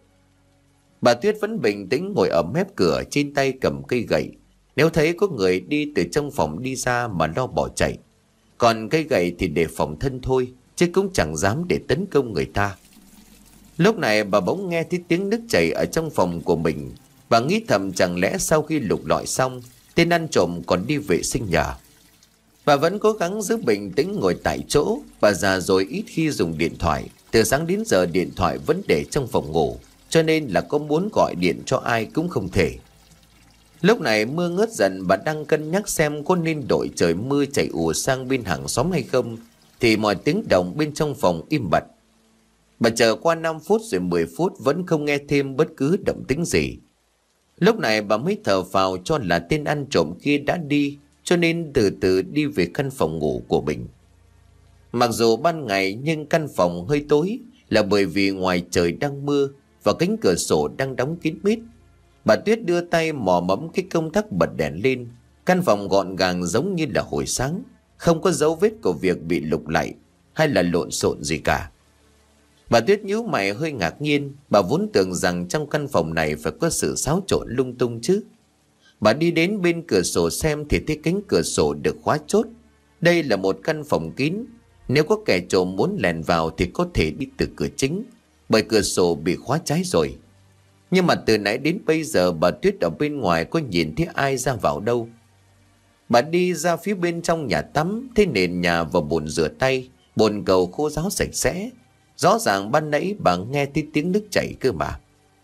Bà Tuyết vẫn bình tĩnh ngồi ở mép cửa, trên tay cầm cây gậy, nếu thấy có người đi từ trong phòng đi ra mà lo bỏ chạy. Còn cây gậy thì để phòng thân thôi, chứ cũng chẳng dám để tấn công người ta. Lúc này bà bỗng nghe thấy tiếng nước chảy ở trong phòng của mình. Bà nghĩ thầm chẳng lẽ sau khi lục lọi xong, tên ăn trộm còn đi vệ sinh nhà. Bà vẫn cố gắng giữ bình tĩnh ngồi tại chỗ. Bà già rồi ít khi dùng điện thoại, từ sáng đến giờ điện thoại vẫn để trong phòng ngủ, cho nên là có muốn gọi điện cho ai cũng không thể. Lúc này mưa ngớt dần, bà đang cân nhắc xem có nên đổi trời mưa chảy ùa sang bên hàng xóm hay không, thì mọi tiếng động bên trong phòng im bặt. Bà chờ qua năm phút rồi mười phút vẫn không nghe thêm bất cứ động tĩnh gì. Lúc này bà mới thở phào cho là tên ăn trộm kia đã đi, cho nên từ từ đi về căn phòng ngủ của mình. Mặc dù ban ngày nhưng căn phòng hơi tối là bởi vì ngoài trời đang mưa và cánh cửa sổ đang đóng kín mít. Bà Tuyết đưa tay mò mẫm cái công tắc bật đèn lên. Căn phòng gọn gàng giống như là hồi sáng, không có dấu vết của việc bị lục lọi hay là lộn xộn gì cả. Bà Tuyết nhíu mày hơi ngạc nhiên, bà vốn tưởng rằng trong căn phòng này phải có sự xáo trộn lung tung chứ. Bà đi đến bên cửa sổ xem thì thấy cánh cửa sổ được khóa chốt. Đây là một căn phòng kín, nếu có kẻ trộm muốn lèn vào thì có thể đi từ cửa chính, bởi cửa sổ bị khóa trái rồi. Nhưng mà từ nãy đến bây giờ bà Tuyết ở bên ngoài có nhìn thấy ai ra vào đâu. Bà đi ra phía bên trong nhà tắm, thấy nền nhà và bồn rửa tay, bồn cầu khô ráo sạch sẽ. Rõ ràng ban nãy bà nghe thấy tiếng nước chảy cơ mà.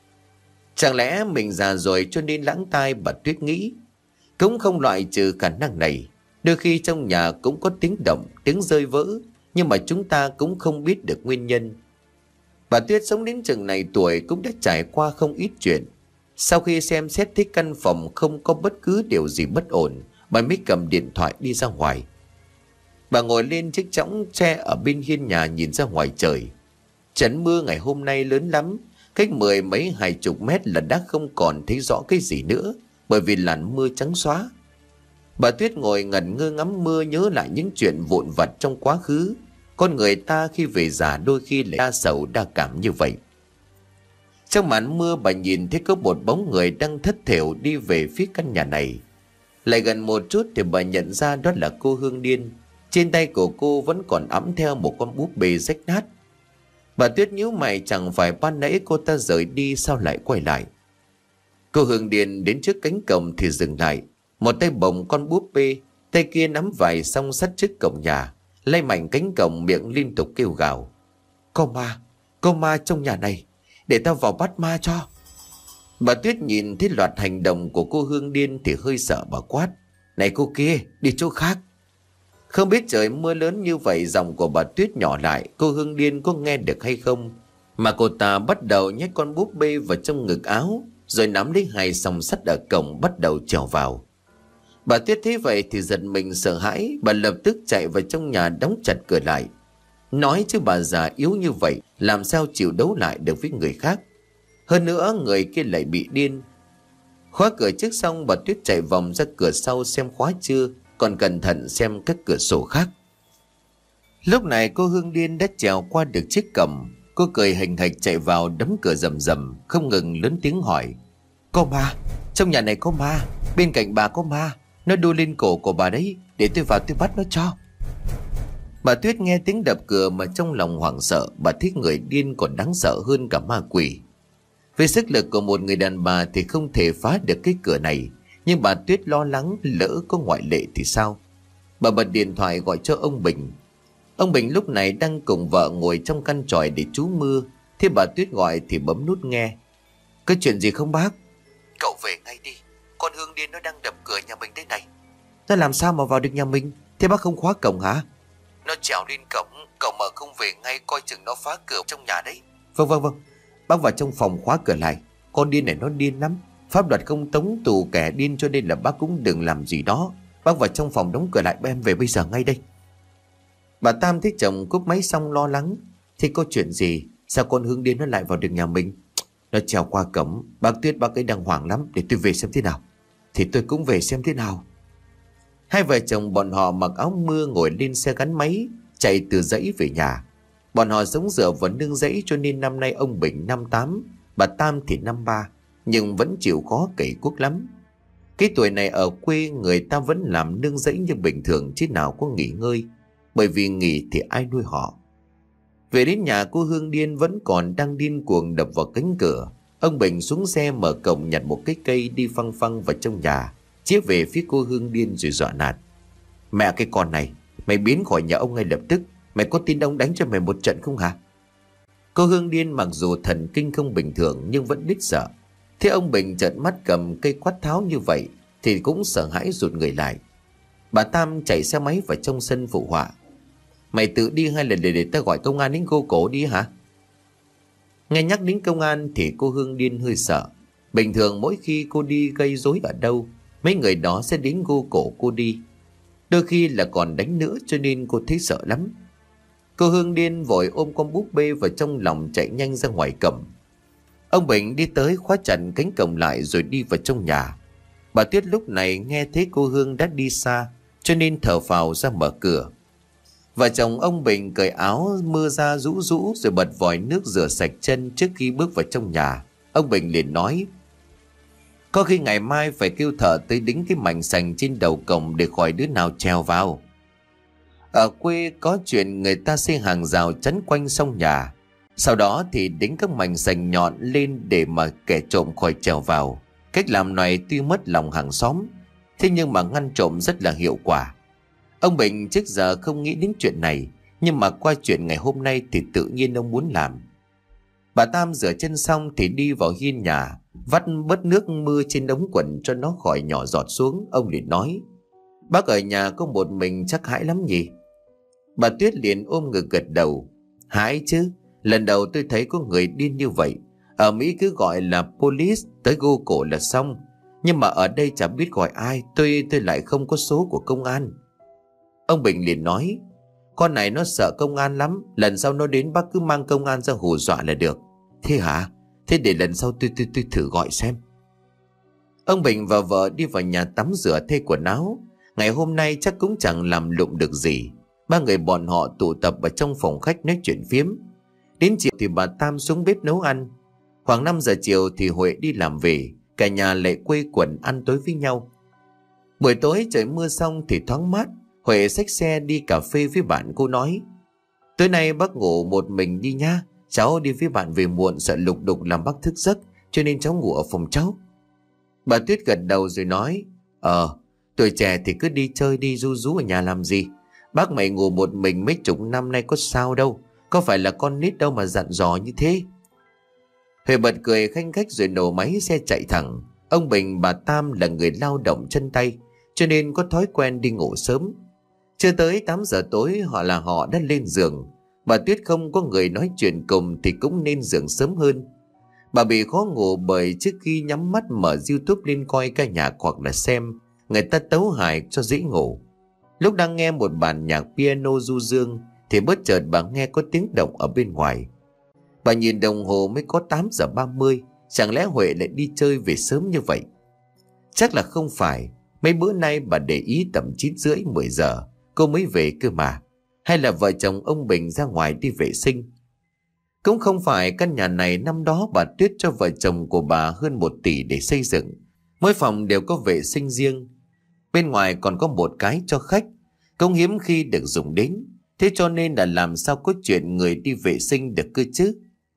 Chẳng lẽ mình già rồi cho nên lãng tai, bà Tuyết nghĩ. Cũng không loại trừ khả năng này. Đôi khi trong nhà cũng có tiếng động, tiếng rơi vỡ, nhưng mà chúng ta cũng không biết được nguyên nhân. Bà Tuyết sống đến chừng này tuổi cũng đã trải qua không ít chuyện. Sau khi xem xét thấy căn phòng không có bất cứ điều gì bất ổn, bà mới cầm điện thoại đi ra ngoài. Bà ngồi lên chiếc chõng tre ở bên hiên nhà nhìn ra ngoài trời. Trận mưa ngày hôm nay lớn lắm, cách mười mấy hai chục mét là đã không còn thấy rõ cái gì nữa, bởi vì làn mưa trắng xóa. Bà Tuyết ngồi ngẩn ngơ ngắm mưa, nhớ lại những chuyện vụn vặt trong quá khứ. Con người ta khi về già đôi khi lại đa sầu đa cảm như vậy. Trong màn mưa bà nhìn thấy có một bóng người đang thất thểu đi về phía căn nhà này. Lại gần một chút thì bà nhận ra đó là cô Hương Điên. Trên tay của cô vẫn còn ẵm theo một con búp bê rách nát. Bà Tuyết nhíu mày, chẳng phải ban nãy cô ta rời đi sao lại quay lại. Cô Hương Điên đến trước cánh cổng thì dừng lại. Một tay bồng con búp bê, tay kia nắm vải song sắt trước cổng nhà, lay mạnh cánh cổng, miệng liên tục kêu gào. Có ma, có ma trong nhà này, để tao vào bắt ma cho. Bà Tuyết nhìn thấy loạt hành động của cô Hương Điên thì hơi sợ, bà quát. Này cô kia, đi chỗ khác. Không biết trời mưa lớn như vậy, giọng của bà Tuyết nhỏ lại, cô Hương Điên có nghe được hay không, mà cô ta bắt đầu nhét con búp bê vào trong ngực áo, rồi nắm lấy hai song sắt ở cổng bắt đầu trèo vào. Bà Tuyết thấy vậy thì giật mình sợ hãi, bà lập tức chạy vào trong nhà đóng chặt cửa lại. Nói chứ bà già yếu như vậy làm sao chịu đấu lại được với người khác. Hơn nữa người kia lại bị điên. Khóa cửa trước xong, bà Tuyết chạy vòng ra cửa sau xem khóa chưa, còn cẩn thận xem các cửa sổ khác. Lúc này cô Hương Điên đã trèo qua được chiếc cổng. Cô cười hình hạch chạy vào đấm cửa rầm rầm, không ngừng lớn tiếng hỏi. Có ma, trong nhà này có ma, bên cạnh bà có ma, nó đu lên cổ của bà đấy, để tôi vào tôi bắt nó cho. Bà Tuyết nghe tiếng đập cửa mà trong lòng hoảng sợ. Bà thấy người điên còn đáng sợ hơn cả ma quỷ. Với sức lực của một người đàn bà thì không thể phá được cái cửa này, nhưng bà Tuyết lo lắng lỡ có ngoại lệ thì sao. Bà bật điện thoại gọi cho ông Bình. Ông Bình lúc này đang cùng vợ ngồi trong căn chòi để trú mưa. Thế bà Tuyết gọi thì bấm nút nghe. Có chuyện gì không bác? Cậu về ngay đi, con Hương điên nó đang đập cửa nhà mình đây này. Nó làm sao mà vào được nhà mình? Thế bác không khóa cổng hả? Nó trèo lên cổng, cậu mà không về ngay coi chừng nó phá cửa trong nhà đấy. Vâng vâng vâng, bác vào trong phòng khóa cửa lại. Con điên này nó điên lắm, pháp luật không tống tù kẻ điên, cho nên là bác cũng đừng làm gì đó. Bác vào trong phòng đóng cửa lại, em về bây giờ ngay đây. Bà Tam thấy chồng cúp máy xong lo lắng. Thế có chuyện gì? Sao con Hương điên nó lại vào được nhà mình? Nó trèo qua cổng, bác Tuyết bác ấy đang hoảng lắm, để tôi về xem thế nào. Thì tôi cũng về xem thế nào. Hai vợ chồng bọn họ mặc áo mưa ngồi lên xe gắn máy, chạy từ dãy về nhà. Bọn họ sống dựa vào nương dãy, cho nên năm nay ông Bình năm tám, bà Tam thì năm ba, nhưng vẫn chịu khó cày cuốc lắm. Cái tuổi này ở quê người ta vẫn làm nương dãy như bình thường, chứ nào có nghỉ ngơi, bởi vì nghỉ thì ai nuôi họ. Về đến nhà, cô Hương điên vẫn còn đang điên cuồng đập vào cánh cửa. Ông Bình xuống xe mở cổng, nhặt một cái cây đi phăng phăng vào trong nhà, chĩa về phía cô Hương điên rồi dọa nạt. Mẹ cái con này, mày biến khỏi nhà ông ngay lập tức. Mày có tin ông đánh cho mày một trận không hả? Cô Hương điên mặc dù thần kinh không bình thường nhưng vẫn biết sợ. Thế ông Bình trợn mắt cầm cây quát tháo như vậy thì cũng sợ hãi rụt người lại. Bà Tam chạy xe máy vào trong sân phụ họa. Mày tự đi hay là để, để ta gọi công an đến cô cổ đi hả? Nghe nhắc đến công an thì cô Hương điên hơi sợ. Bình thường mỗi khi cô đi gây rối ở đâu, mấy người đó sẽ đến gô cổ cô đi. Đôi khi là còn đánh nữa, cho nên cô thấy sợ lắm. Cô Hương điên vội ôm con búp bê vào trong lòng, chạy nhanh ra ngoài cổng. Ông Bình đi tới khóa chặt cánh cổng lại rồi đi vào trong nhà. Bà Tuyết lúc này nghe thấy cô Hương đã đi xa, cho nên thở phào ra mở cửa. Vợ chồng ông Bình cởi áo mưa ra rũ rũ rồi bật vòi nước rửa sạch chân trước khi bước vào trong nhà. Ông Bình liền nói: Có khi ngày mai phải kêu thợ tới đính cái mảnh sành trên đầu cổng để khỏi đứa nào trèo vào. Ở quê có chuyện người ta xây hàng rào chắn quanh sông nhà, sau đó thì đính các mảnh sành nhọn lên để mà kẻ trộm khỏi trèo vào. Cách làm này tuy mất lòng hàng xóm, thế nhưng mà ngăn trộm rất là hiệu quả. Ông Bình trước giờ không nghĩ đến chuyện này, nhưng mà qua chuyện ngày hôm nay thì tự nhiên ông muốn làm. Bà Tam rửa chân xong thì đi vào hiên nhà, vắt bớt nước mưa trên đống quần cho nó khỏi nhỏ giọt xuống. Ông liền nói: Bác ở nhà có một mình chắc hãi lắm nhỉ? Bà Tuyết liền ôm ngực gật đầu: Hãi chứ, lần đầu tôi thấy có người điên như vậy. Ở Mỹ cứ gọi là police, tới gô cổ là xong. Nhưng mà ở đây chả biết gọi ai, tôi tôi lại không có số của công an. Ông Bình liền nói: Con này nó sợ công an lắm, lần sau nó đến bác cứ mang công an ra hù dọa là được. Thế hả? Thế để lần sau tôi tôi tôi thử gọi xem. Ông Bình và vợ đi vào nhà tắm rửa thay quần áo. Ngày hôm nay chắc cũng chẳng làm lụng được gì. Ba người bọn họ tụ tập ở trong phòng khách nói chuyện phiếm. Đến chiều thì bà Tam xuống bếp nấu ăn. Khoảng năm giờ chiều thì Huệ đi làm về, cả nhà lại quây quần ăn tối với nhau. Buổi tối trời mưa xong thì thoáng mát. Huệ xách xe đi cà phê với bạn. Cô nói: Tối nay bác ngủ một mình đi nha, cháu đi với bạn về muộn sợ lục đục làm bác thức giấc, cho nên cháu ngủ ở phòng cháu. Bà Tuyết gật đầu rồi nói: Ờ, tuổi trẻ thì cứ đi chơi đi, ru rú ở nhà làm gì. Bác mày ngủ một mình mấy chục năm nay có sao đâu, có phải là con nít đâu mà dặn dò như thế. Huệ bật cười khanh khách rồi nổ máy xe chạy thẳng. Ông Bình bà Tam là người lao động chân tay, cho nên có thói quen đi ngủ sớm. Chưa tới tám giờ tối họ là họ đã lên giường. Bà Tuyết không có người nói chuyện cùng thì cũng nên giường sớm hơn. Bà bị khó ngủ bởi trước khi nhắm mắt mở YouTube lên coi ca nhạc hoặc là xem người ta tấu hài cho dễ ngủ. Lúc đang nghe một bản nhạc piano du dương thì bất chợt bà nghe có tiếng động ở bên ngoài. Bà nhìn đồng hồ mới có tám giờ ba mươi, chẳng lẽ Huệ lại đi chơi về sớm như vậy? Chắc là không phải, mấy bữa nay bà để ý tầm chín rưỡi mười giờ cô mới về cơ mà. Hay là vợ chồng ông Bình ra ngoài đi vệ sinh? Cũng không phải, căn nhà này năm đó bà Tuyết cho vợ chồng của bà hơn một tỷ để xây dựng. Mỗi phòng đều có vệ sinh riêng. Bên ngoài còn có một cái cho khách, cũng hiếm khi được dùng đến. Thế cho nên là làm sao có chuyện người đi vệ sinh được cơ chứ?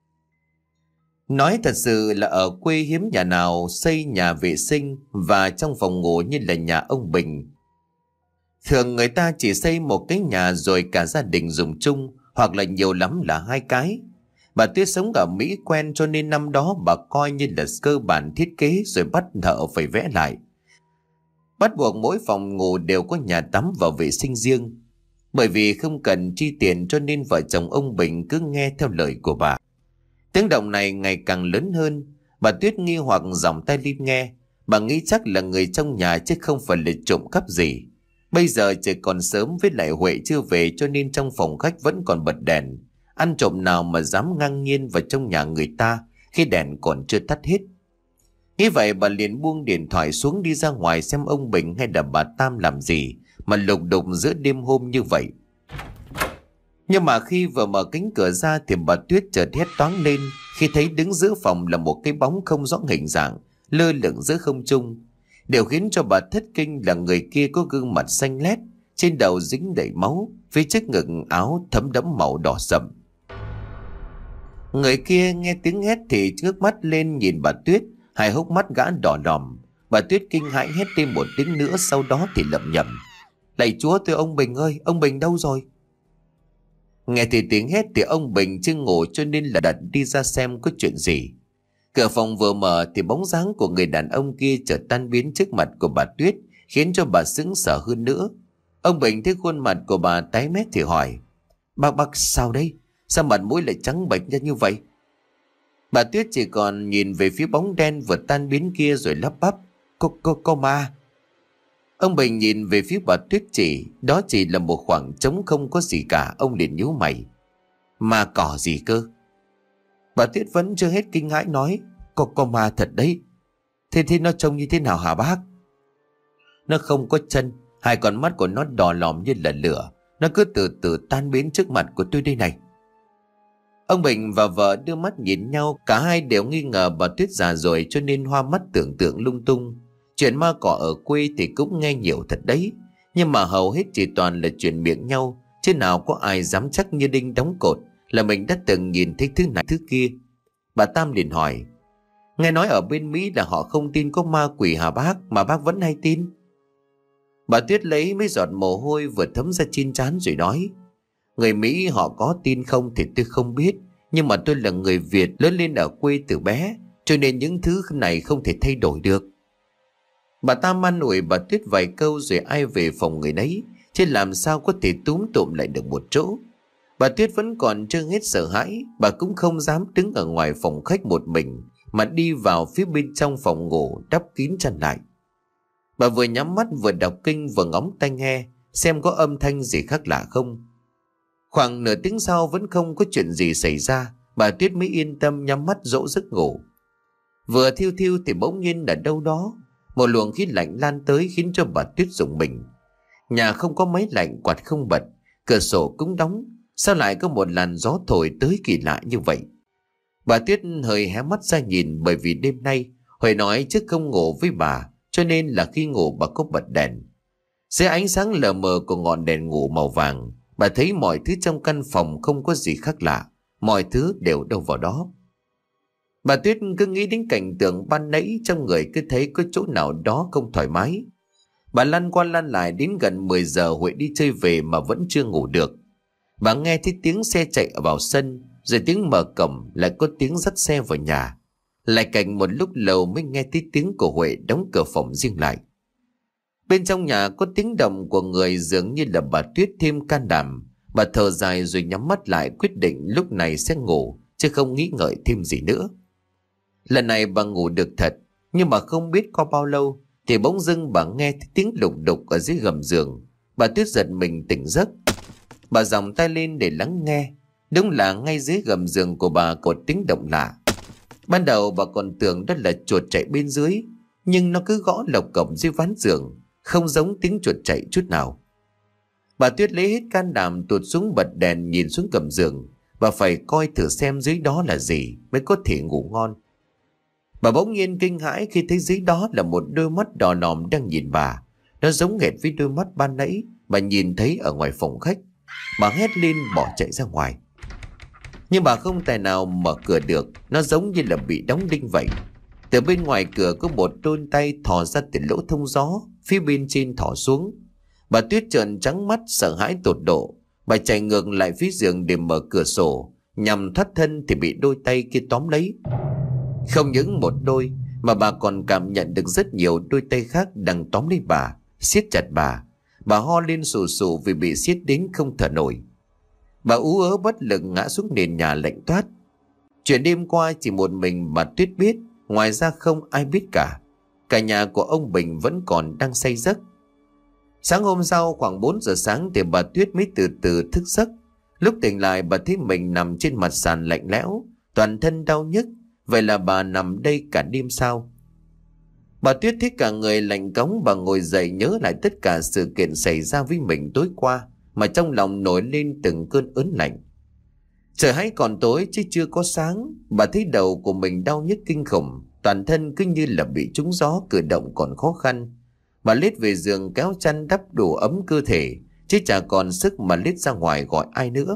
Nói thật sự là ở quê hiếm nhà nào xây nhà vệ sinh và trong phòng ngủ như là nhà ông Bình. Thường người ta chỉ xây một cái nhà rồi cả gia đình dùng chung, hoặc là nhiều lắm là hai cái. Bà Tuyết sống ở Mỹ quen cho nên năm đó bà coi như là cơ bản thiết kế rồi bắt thợ phải vẽ lại. Bắt buộc mỗi phòng ngủ đều có nhà tắm và vệ sinh riêng. Bởi vì không cần chi tiền cho nên vợ chồng ông Bình cứ nghe theo lời của bà. Tiếng động này ngày càng lớn hơn. Bà Tuyết nghi hoặc giỏng tai lên nghe. Bà nghĩ chắc là người trong nhà chứ không phải là trộm cắp gì. Bây giờ trời còn sớm với lại Huệ chưa về cho nên trong phòng khách vẫn còn bật đèn. Ăn trộm nào mà dám ngang nhiên vào trong nhà người ta khi đèn còn chưa tắt hết. Nghĩ vậy bà liền buông điện thoại xuống đi ra ngoài xem ông Bình hay là bà Tam làm gì mà lục đục giữa đêm hôm như vậy. Nhưng mà khi vừa mở cánh cửa ra thì bà Tuyết chợt hét toáng lên khi thấy đứng giữa phòng là một cái bóng không rõ hình dạng lơ lửng giữa không trung. Điều khiến cho bà thất kinh là người kia có gương mặt xanh lét, trên đầu dính đầy máu, phía trước ngực áo thấm đẫm màu đỏ sậm. Người kia nghe tiếng hét thì ngước mắt lên nhìn bà Tuyết, hai hốc mắt gã đỏ đòm. Bà Tuyết kinh hãi hét thêm một tiếng nữa, sau đó thì lẩm nhẩm: "Lạy Chúa, tôi ông Bình ơi, ông Bình đâu rồi?" Nghe thì tiếng hét thì ông Bình chưa ngủ cho nên là đặt đi ra xem có chuyện gì. Cửa phòng vừa mở thì bóng dáng của người đàn ông kia chợt tan biến trước mặt của bà Tuyết, khiến cho bà sững sờ hơn nữa. Ông Bình thấy khuôn mặt của bà tái mét thì hỏi: Bác bác sao đây? Sao mặt mũi lại trắng bệch ra như vậy?" Bà Tuyết chỉ còn nhìn về phía bóng đen vừa tan biến kia rồi lắp bắp: Cô, cô, cô ma. Ông Bình nhìn về phía bà Tuyết chỉ, đó chỉ là một khoảng trống không có gì cả. Ông liền nhíu mày: "Ma cỏ gì cơ?" Bà Tuyết vẫn chưa hết kinh hãi nói: Có, có ma thật đấy. Thế thì nó trông như thế nào hả bác? Nó không có chân, hai con mắt của nó đỏ lòm như là lửa. Nó cứ từ từ tan biến trước mặt của tôi đây này. Ông Bình và vợ đưa mắt nhìn nhau, cả hai đều nghi ngờ bà Tuyết già rồi cho nên hoa mắt tưởng tượng lung tung. Chuyện ma cỏ ở quê thì cũng nghe nhiều thật đấy, nhưng mà hầu hết chỉ toàn là chuyện miệng nhau, chứ nào có ai dám chắc như đinh đóng cột là mình đã từng nhìn thấy thứ này thứ kia. Bà Tam liền hỏi: Nghe nói ở bên Mỹ là họ không tin có ma quỷ hả bác, mà bác vẫn hay tin? Bà Tuyết lấy mấy giọt mồ hôi vừa thấm ra trên trán rồi nói: Người Mỹ họ có tin không thì tôi không biết, nhưng mà tôi là người Việt lớn lên ở quê từ bé, cho nên những thứ này không thể thay đổi được. Bà Tam an ủi bà Tuyết vài câu rồi ai về phòng người nấy, chứ làm sao có thể túm tụm lại được một chỗ. Bà Tuyết vẫn còn chưa hết sợ hãi, bà cũng không dám đứng ở ngoài phòng khách một mình, mà đi vào phía bên trong phòng ngủ đắp kín chăn lại. Bà vừa nhắm mắt vừa đọc kinh vừa ngóng tai nghe xem có âm thanh gì khác lạ không. Khoảng nửa tiếng sau vẫn không có chuyện gì xảy ra, bà Tuyết mới yên tâm nhắm mắt dỗ giấc ngủ. Vừa thiêu thiêu thì bỗng nhiên ở đâu đó một luồng khí lạnh lan tới khiến cho bà Tuyết rùng mình. Nhà không có máy lạnh, quạt không bật, cửa sổ cũng đóng, sao lại có một làn gió thổi tới kỳ lạ như vậy? Bà Tuyết hơi hé mắt ra nhìn, bởi vì đêm nay Huệ nói trước không ngủ với bà, cho nên là khi ngủ bà có bật đèn. Dưới ánh sáng lờ mờ của ngọn đèn ngủ màu vàng, bà thấy mọi thứ trong căn phòng không có gì khác lạ, mọi thứ đều đâu vào đó. Bà Tuyết cứ nghĩ đến cảnh tượng ban nãy, trong người cứ thấy có chỗ nào đó không thoải mái. Bà lăn qua lăn lại đến gần mười giờ Huệ đi chơi về mà vẫn chưa ngủ được. Bà nghe thấy tiếng xe chạy vào sân, rồi tiếng mở cổng, lại có tiếng dắt xe vào nhà. Lại cạnh một lúc lâu mới nghe thấy tiếng của Huệ đóng cửa phòng riêng lại. Bên trong nhà có tiếng động của người, dường như là bà Tuyết thêm can đảm. Bà thở dài rồi nhắm mắt lại, quyết định lúc này sẽ ngủ, chứ không nghĩ ngợi thêm gì nữa. Lần này bà ngủ được thật, nhưng mà không biết qua bao lâu thì bỗng dưng bà nghe thấy tiếng lục đục ở dưới gầm giường. Bà Tuyết giật mình tỉnh giấc. Bà giòng tay lên để lắng nghe. Đúng là ngay dưới gầm giường của bà có tiếng động lạ. Ban đầu bà còn tưởng đó là chuột chạy bên dưới, nhưng nó cứ gõ lộc cộc dưới ván giường, không giống tiếng chuột chạy chút nào. Bà Tuyết lấy hết can đảm tụt xuống bật đèn nhìn xuống gầm giường. Bà phải coi thử xem dưới đó là gì mới có thể ngủ ngon. Bà bỗng nhiên kinh hãi khi thấy dưới đó là một đôi mắt đỏ lòm đang nhìn bà. Nó giống hệt với đôi mắt ban nãy bà nhìn thấy ở ngoài phòng khách. Bà hét lên bỏ chạy ra ngoài, nhưng bà không tài nào mở cửa được, nó giống như là bị đóng đinh vậy. Từ bên ngoài cửa có một đôi tay thò ra từ lỗ thông gió, phía bên trên thò xuống. Bà Tuyết trợn trắng mắt sợ hãi tột độ. Bà chạy ngược lại phía giường để mở cửa sổ, nhằm thoát thân thì bị đôi tay kia tóm lấy. Không những một đôi mà bà còn cảm nhận được rất nhiều đôi tay khác đang tóm lấy bà, siết chặt bà. Bà ho lên sù sù vì bị siết đến không thở nổi. Bà ú ớ bất lực ngã xuống nền nhà lạnh toát. Chuyện đêm qua chỉ một mình bà Tuyết biết, ngoài ra không ai biết cả. Cả nhà của ông Bình vẫn còn đang say giấc. Sáng hôm sau khoảng bốn giờ sáng thì bà Tuyết mới từ từ thức giấc. Lúc tỉnh lại bà thấy mình nằm trên mặt sàn lạnh lẽo, toàn thân đau nhức. Vậy là bà nằm đây cả đêm sao? Bà Tuyết thấy cả người lạnh cống. Bà ngồi dậy nhớ lại tất cả sự kiện xảy ra với mình tối qua, mà trong lòng nổi lên từng cơn ớn lạnh. Trời hãy còn tối chứ chưa có sáng. Bà thấy đầu của mình đau nhức kinh khủng, toàn thân cứ như là bị trúng gió, cử động còn khó khăn. Bà lết về giường kéo chăn đắp đủ ấm cơ thể, chứ chả còn sức mà lết ra ngoài gọi ai nữa.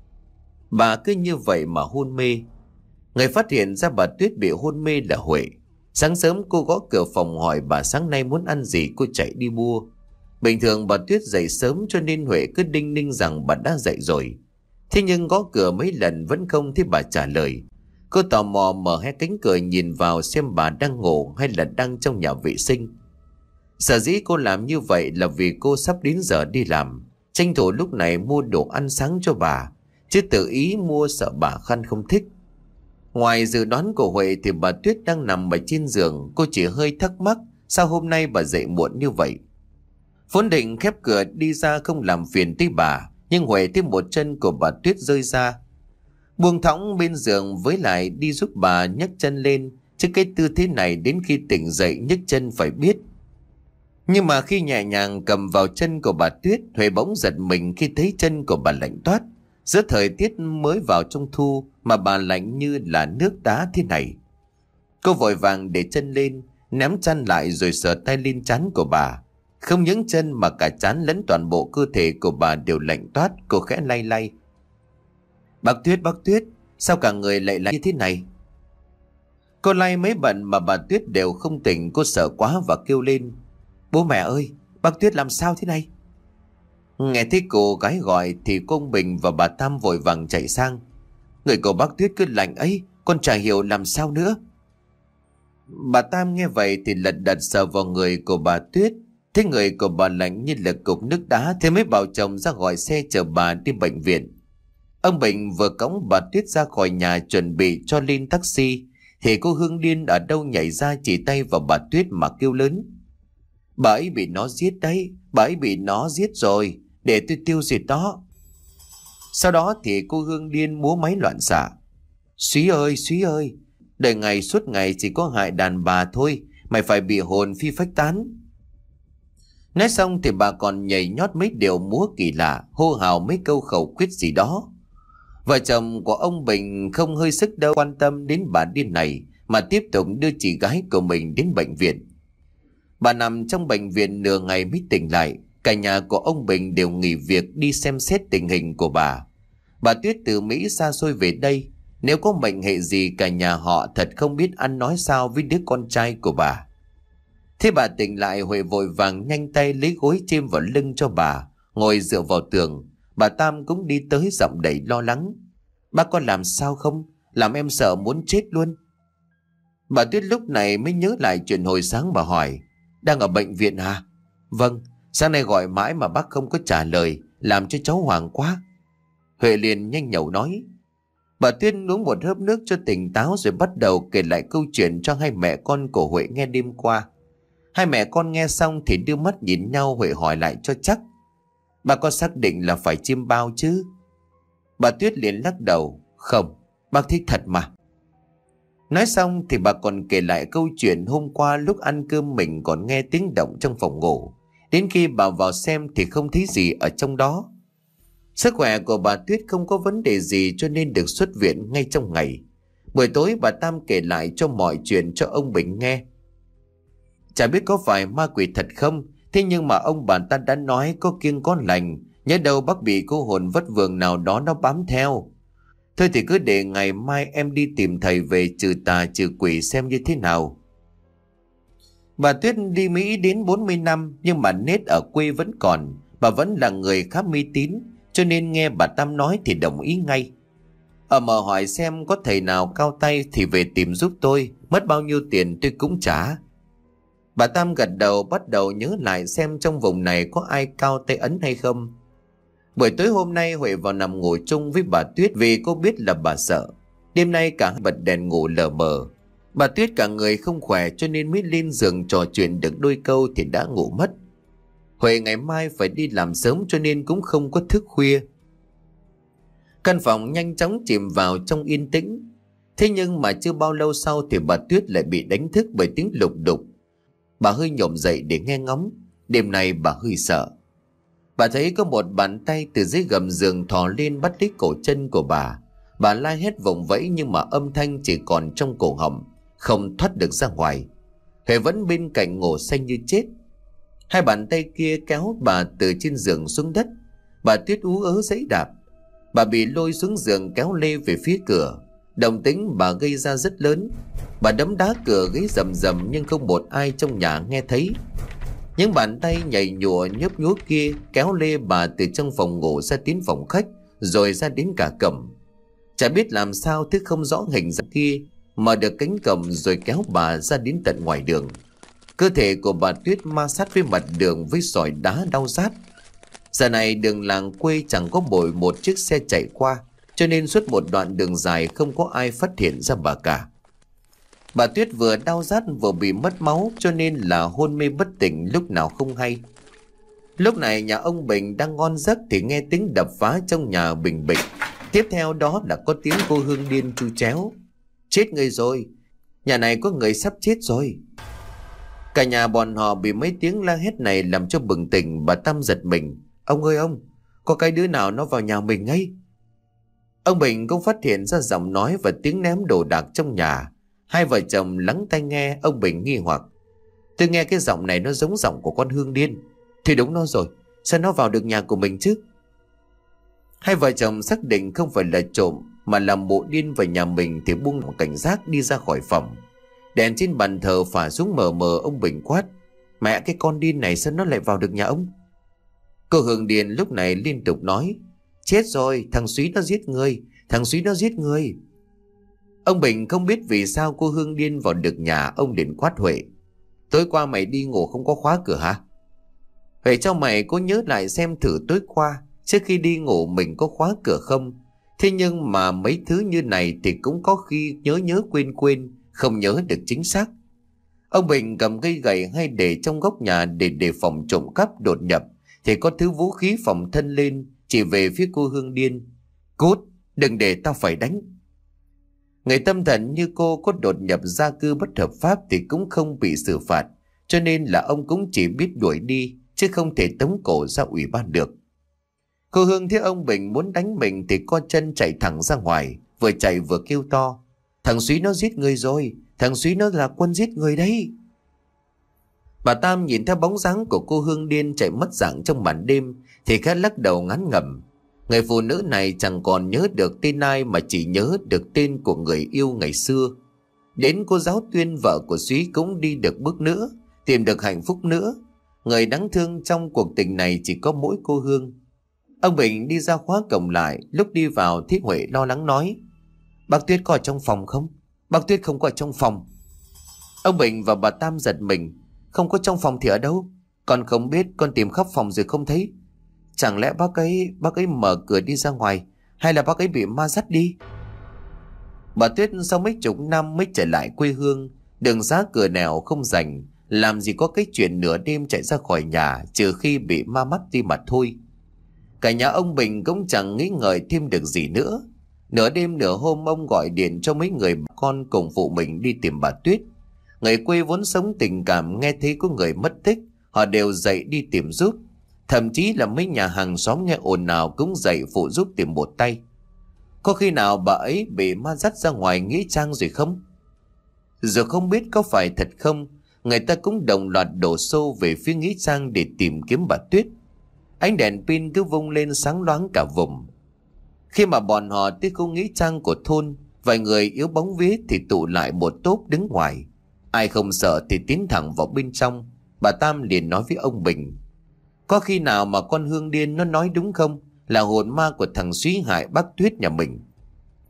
Bà cứ như vậy mà hôn mê. Người phát hiện ra bà Tuyết bị hôn mê là Huệ. Sáng sớm cô gõ cửa phòng hỏi bà sáng nay muốn ăn gì, cô chạy đi mua. Bình thường bà Tuyết dậy sớm cho nên Huệ cứ đinh ninh rằng bà đã dậy rồi. Thế nhưng gõ cửa mấy lần vẫn không thấy bà trả lời. Cô tò mò mở hé cánh cửa nhìn vào xem bà đang ngủ hay là đang trong nhà vệ sinh. Sở dĩ cô làm như vậy là vì cô sắp đến giờ đi làm, tranh thủ lúc này mua đồ ăn sáng cho bà, chứ tự ý mua sợ bà Khăn không thích. Ngoài dự đoán của Huệ thì bà Tuyết đang nằm ở trên giường. Cô chỉ hơi thắc mắc sao hôm nay bà dậy muộn như vậy. Vốn định khép cửa đi ra không làm phiền tới bà, nhưng Huệ thấy một chân của bà Tuyết rơi ra. Buông thõng bên giường với lại đi giúp bà nhấc chân lên, chứ cái tư thế này đến khi tỉnh dậy nhấc chân phải biết. Nhưng mà khi nhẹ nhàng cầm vào chân của bà Tuyết, Huệ bỗng giật mình khi thấy chân của bà lạnh toát. Giữa thời tiết mới vào trung thu mà bà lạnh như là nước đá thế này. Cô vội vàng để chân lên, ném chăn lại rồi sờ tay lên trán của bà. Không những chân mà cả trán lẫn toàn bộ cơ thể của bà đều lạnh toát. Cô khẽ lay lay. Bác Tuyết, bác Tuyết, sao cả người lại lạnh như thế này? Cô lay mấy bận mà bà Tuyết đều không tỉnh. Cô sợ quá và kêu lên: Bố mẹ ơi, bác Tuyết làm sao thế này? Nghe thấy cô gái gọi thì cô ông Bình và bà Tam vội vàng chạy sang. Người của bác Tuyết cứ lạnh ấy, con chả hiểu làm sao nữa. Bà Tam nghe vậy thì lật đật sờ vào người của bà Tuyết. Thấy người của bà lạnh như là cục nước đá thì mới bảo chồng ra gọi xe chở bà đi bệnh viện. Ông Bình vừa cõng bà Tuyết ra khỏi nhà chuẩn bị cho lên taxi thì cô Hương điên ở đâu nhảy ra chỉ tay vào bà Tuyết mà kêu lớn: Bà ấy bị nó giết đấy, bà ấy bị nó giết rồi, để tôi tiêu diệt đó. Sau đó thì cô Hương điên múa máy loạn xạ: Súy ơi, Súy ơi, đời ngày suốt ngày chỉ có hại đàn bà thôi, mày phải bị hồn phi phách tán. Nói xong thì bà còn nhảy nhót mấy điệu múa kỳ lạ, hô hào mấy câu khẩu quyết gì đó. Vợ chồng của ông Bình không hơi sức đâu quan tâm đến bà điên này, mà tiếp tục đưa chị gái của mình đến bệnh viện. Bà nằm trong bệnh viện nửa ngày mới tỉnh lại. Cả nhà của ông Bình đều nghỉ việc đi xem xét tình hình của bà. Bà Tuyết từ Mỹ xa xôi về đây, nếu có mệnh hệ gì cả nhà họ thật không biết ăn nói sao với đứa con trai của bà. Thế bà tỉnh lại, Huệ vội vàng nhanh tay lấy gối chêm vào lưng cho bà, ngồi dựa vào tường. Bà Tam cũng đi tới giọng đầy lo lắng: Bác có làm sao không? Làm em sợ muốn chết luôn. Bà Tuyết lúc này mới nhớ lại chuyện hồi sáng. Bà hỏi: Đang ở bệnh viện hả? Vâng, sáng nay gọi mãi mà bác không có trả lời, làm cho cháu hoảng quá. Huệ liền nhanh nhẩu nói. Bà Tuyết uống một hớp nước cho tỉnh táo rồi bắt đầu kể lại câu chuyện cho hai mẹ con của Huệ nghe đêm qua. Hai mẹ con nghe xong thì đưa mắt nhìn nhau. Huệ hỏi lại cho chắc: Bà có xác định là phải chiêm bao chứ? Bà Tuyết liền lắc đầu: Không, bác thích thật mà. Nói xong thì bà còn kể lại câu chuyện hôm qua lúc ăn cơm mình còn nghe tiếng động trong phòng ngủ. Đến khi bà vào xem thì không thấy gì ở trong đó. Sức khỏe của bà Tuyết không có vấn đề gì cho nên được xuất viện ngay trong ngày. Buổi tối bà Tam kể lại cho mọi chuyện cho ông Bình nghe. Chả biết có phải ma quỷ thật không, thế nhưng mà ông bà ta đã nói có kiêng có lành. Nhớ đâu bác bị cô hồn vất vưởng nào đó nó bám theo. Thôi thì cứ để ngày mai em đi tìm thầy về trừ tà trừ quỷ xem như thế nào. Bà Tuyết đi Mỹ đến bốn mươi năm, nhưng mà nết ở quê vẫn còn. Bà vẫn là người khá mê tín, cho nên nghe bà Tam nói thì đồng ý ngay. Ở mờ hỏi xem có thầy nào cao tay thì về tìm giúp tôi, mất bao nhiêu tiền tôi cũng trả. Bà Tam gật đầu, bắt đầu nhớ lại xem trong vùng này có ai cao tay ấn hay không. Buổi tối hôm nay Huệ vào nằm ngủ chung với bà Tuyết vì cô biết là bà sợ. Đêm nay cả hai bật đèn ngủ lờ mờ. Bà Tuyết cả người không khỏe cho nên mới lên giường trò chuyện được đôi câu thì đã ngủ mất. Huệ ngày mai phải đi làm sớm cho nên cũng không có thức khuya. Căn phòng nhanh chóng chìm vào trong yên tĩnh. Thế nhưng mà chưa bao lâu sau thì bà Tuyết lại bị đánh thức bởi tiếng lục đục. Bà hơi nhổm dậy để nghe ngóng. Đêm nay bà hơi sợ. Bà thấy có một bàn tay từ dưới gầm giường thò lên bắt lấy cổ chân của bà. Bà la hét vùng vẫy nhưng mà âm thanh chỉ còn trong cổ họng, không thoát được ra ngoài. Huệ vẫn bên cạnh ngủ say như chết. Hai bàn tay kia kéo bà từ trên giường xuống đất. Bà Tuyết ú ớ giãy đạp. Bà bị lôi xuống giường kéo lê về phía cửa. Động tĩnh bà gây ra rất lớn. Bà đấm đá cửa gáy rầm rầm nhưng không một ai trong nhà nghe thấy. Những bàn tay nhảy nhụa nhấp nhúa kia kéo lê bà từ trong phòng ngủ ra đến phòng khách, rồi ra đến cả cổng. Chả biết làm sao thứ không rõ hình dạng kia mở được cánh cổng rồi kéo bà ra đến tận ngoài đường. Cơ thể của bà Tuyết ma sát với mặt đường với sỏi đá đau rát. Giờ này đường làng quê chẳng có bồi một chiếc xe chạy qua, cho nên suốt một đoạn đường dài không có ai phát hiện ra bà cả. Bà Tuyết vừa đau rát vừa bị mất máu cho nên là hôn mê bất tỉnh lúc nào không hay. Lúc này nhà ông Bình đang ngon giấc thì nghe tiếng đập phá trong nhà bình bịch. Tiếp theo đó là có tiếng cô Hương điên tru chéo. Chết người rồi, nhà này có người sắp chết rồi. Cả nhà bọn họ bị mấy tiếng la hét này làm cho bừng tỉnh. Bà Tâm giật mình. Ông ơi ông, có cái đứa nào nó vào nhà mình ngay. Ông Bình cũng phát hiện ra giọng nói và tiếng ném đồ đạc trong nhà. Hai vợ chồng lắng tai nghe. Ông Bình nghi hoặc. Tôi nghe cái giọng này nó giống giọng của con Hương điên. Thì đúng nó rồi, sao nó vào được nhà của mình chứ? Hai vợ chồng xác định không phải là trộm mà là mụ điên vào nhà mình thì buông một cảnh giác đi ra khỏi phòng. Đèn trên bàn thờ phả xuống mờ mờ. Ông Bình quát. Mẹ, cái con điên này sao nó lại vào được nhà ông? Cô Hương điên lúc này liên tục nói. Chết rồi, thằng Súy nó giết người, thằng Súy nó giết người. Ông Bình không biết vì sao cô Hương điên vào được nhà. Ông liền quát Huệ. Tối qua mày đi ngủ không có khóa cửa hả? Huệ cho mày cố nhớ lại xem thử tối qua trước khi đi ngủ mình có khóa cửa không. Thế nhưng mà mấy thứ như này thì cũng có khi nhớ nhớ quên quên, không nhớ được chính xác. Ông Bình cầm cây gậy hay để trong góc nhà để đề phòng trộm cắp đột nhập thì có thứ vũ khí phòng thân lên chỉ về phía cô Hương điên. Cút, đừng để tao phải đánh. Người tâm thần như cô có đột nhập gia cư bất hợp pháp thì cũng không bị xử phạt, cho nên là ông cũng chỉ biết đuổi đi chứ không thể tống cổ ra ủy ban được. Cô Hương thấy ông Bình muốn đánh mình thì co chân chạy thẳng ra ngoài, vừa chạy vừa kêu to. Thằng Súy nó giết người rồi, thằng Súy nó là quân giết người đấy. Bà Tam nhìn theo bóng dáng của cô Hương điên chạy mất dạng trong màn đêm thì khẽ lắc đầu ngán ngẩm. Người phụ nữ này chẳng còn nhớ được tên ai mà chỉ nhớ được tên của người yêu ngày xưa. Đến cô giáo Tuyên vợ của Súy cũng đi được bước nữa, tìm được hạnh phúc nữa. Người đáng thương trong cuộc tình này chỉ có mỗi cô Hương. Ông Bình đi ra khóa cổng lại. Lúc đi vào Thiết Huệ lo lắng nói. Bác Tuyết có ở trong phòng không? Bác Tuyết không có ở trong phòng. Ông Bình và bà Tam giật mình. Không có trong phòng thì ở đâu? Con không biết, con tìm khắp phòng rồi không thấy. Chẳng lẽ bác ấy Bác ấy mở cửa đi ra ngoài, hay là bác ấy bị ma dắt đi? Bà Tuyết sau mấy chục năm mới trở lại quê hương. Đường xá cửa nẻo không rành, làm gì có cái chuyện nửa đêm chạy ra khỏi nhà, trừ khi bị ma mắt đi mà thôi. Cả nhà ông Bình cũng chẳng nghĩ ngợi thêm được gì nữa. Nửa đêm nửa hôm ông gọi điện cho mấy người con cùng phụ mình đi tìm bà Tuyết. Người quê vốn sống tình cảm nghe thấy có người mất tích, họ đều dậy đi tìm giúp. Thậm chí là mấy nhà hàng xóm nghe ồn ào cũng dậy phụ giúp tìm một tay. Có khi nào bà ấy bị ma dắt ra ngoài nghĩa trang rồi không? Giờ không biết có phải thật không, người ta cũng đồng loạt đổ xô về phía nghĩa trang để tìm kiếm bà Tuyết. Ánh đèn pin cứ vung lên sáng loáng cả vùng. Khi mà bọn họ tới khu nghĩa trang của thôn, vài người yếu bóng vía thì tụ lại một tốp đứng ngoài. Ai không sợ thì tiến thẳng vào bên trong. Bà Tam liền nói với ông Bình. Có khi nào mà con Hương điên nó nói đúng không? Là hồn ma của thằng Súy hại bác Tuyết nhà mình.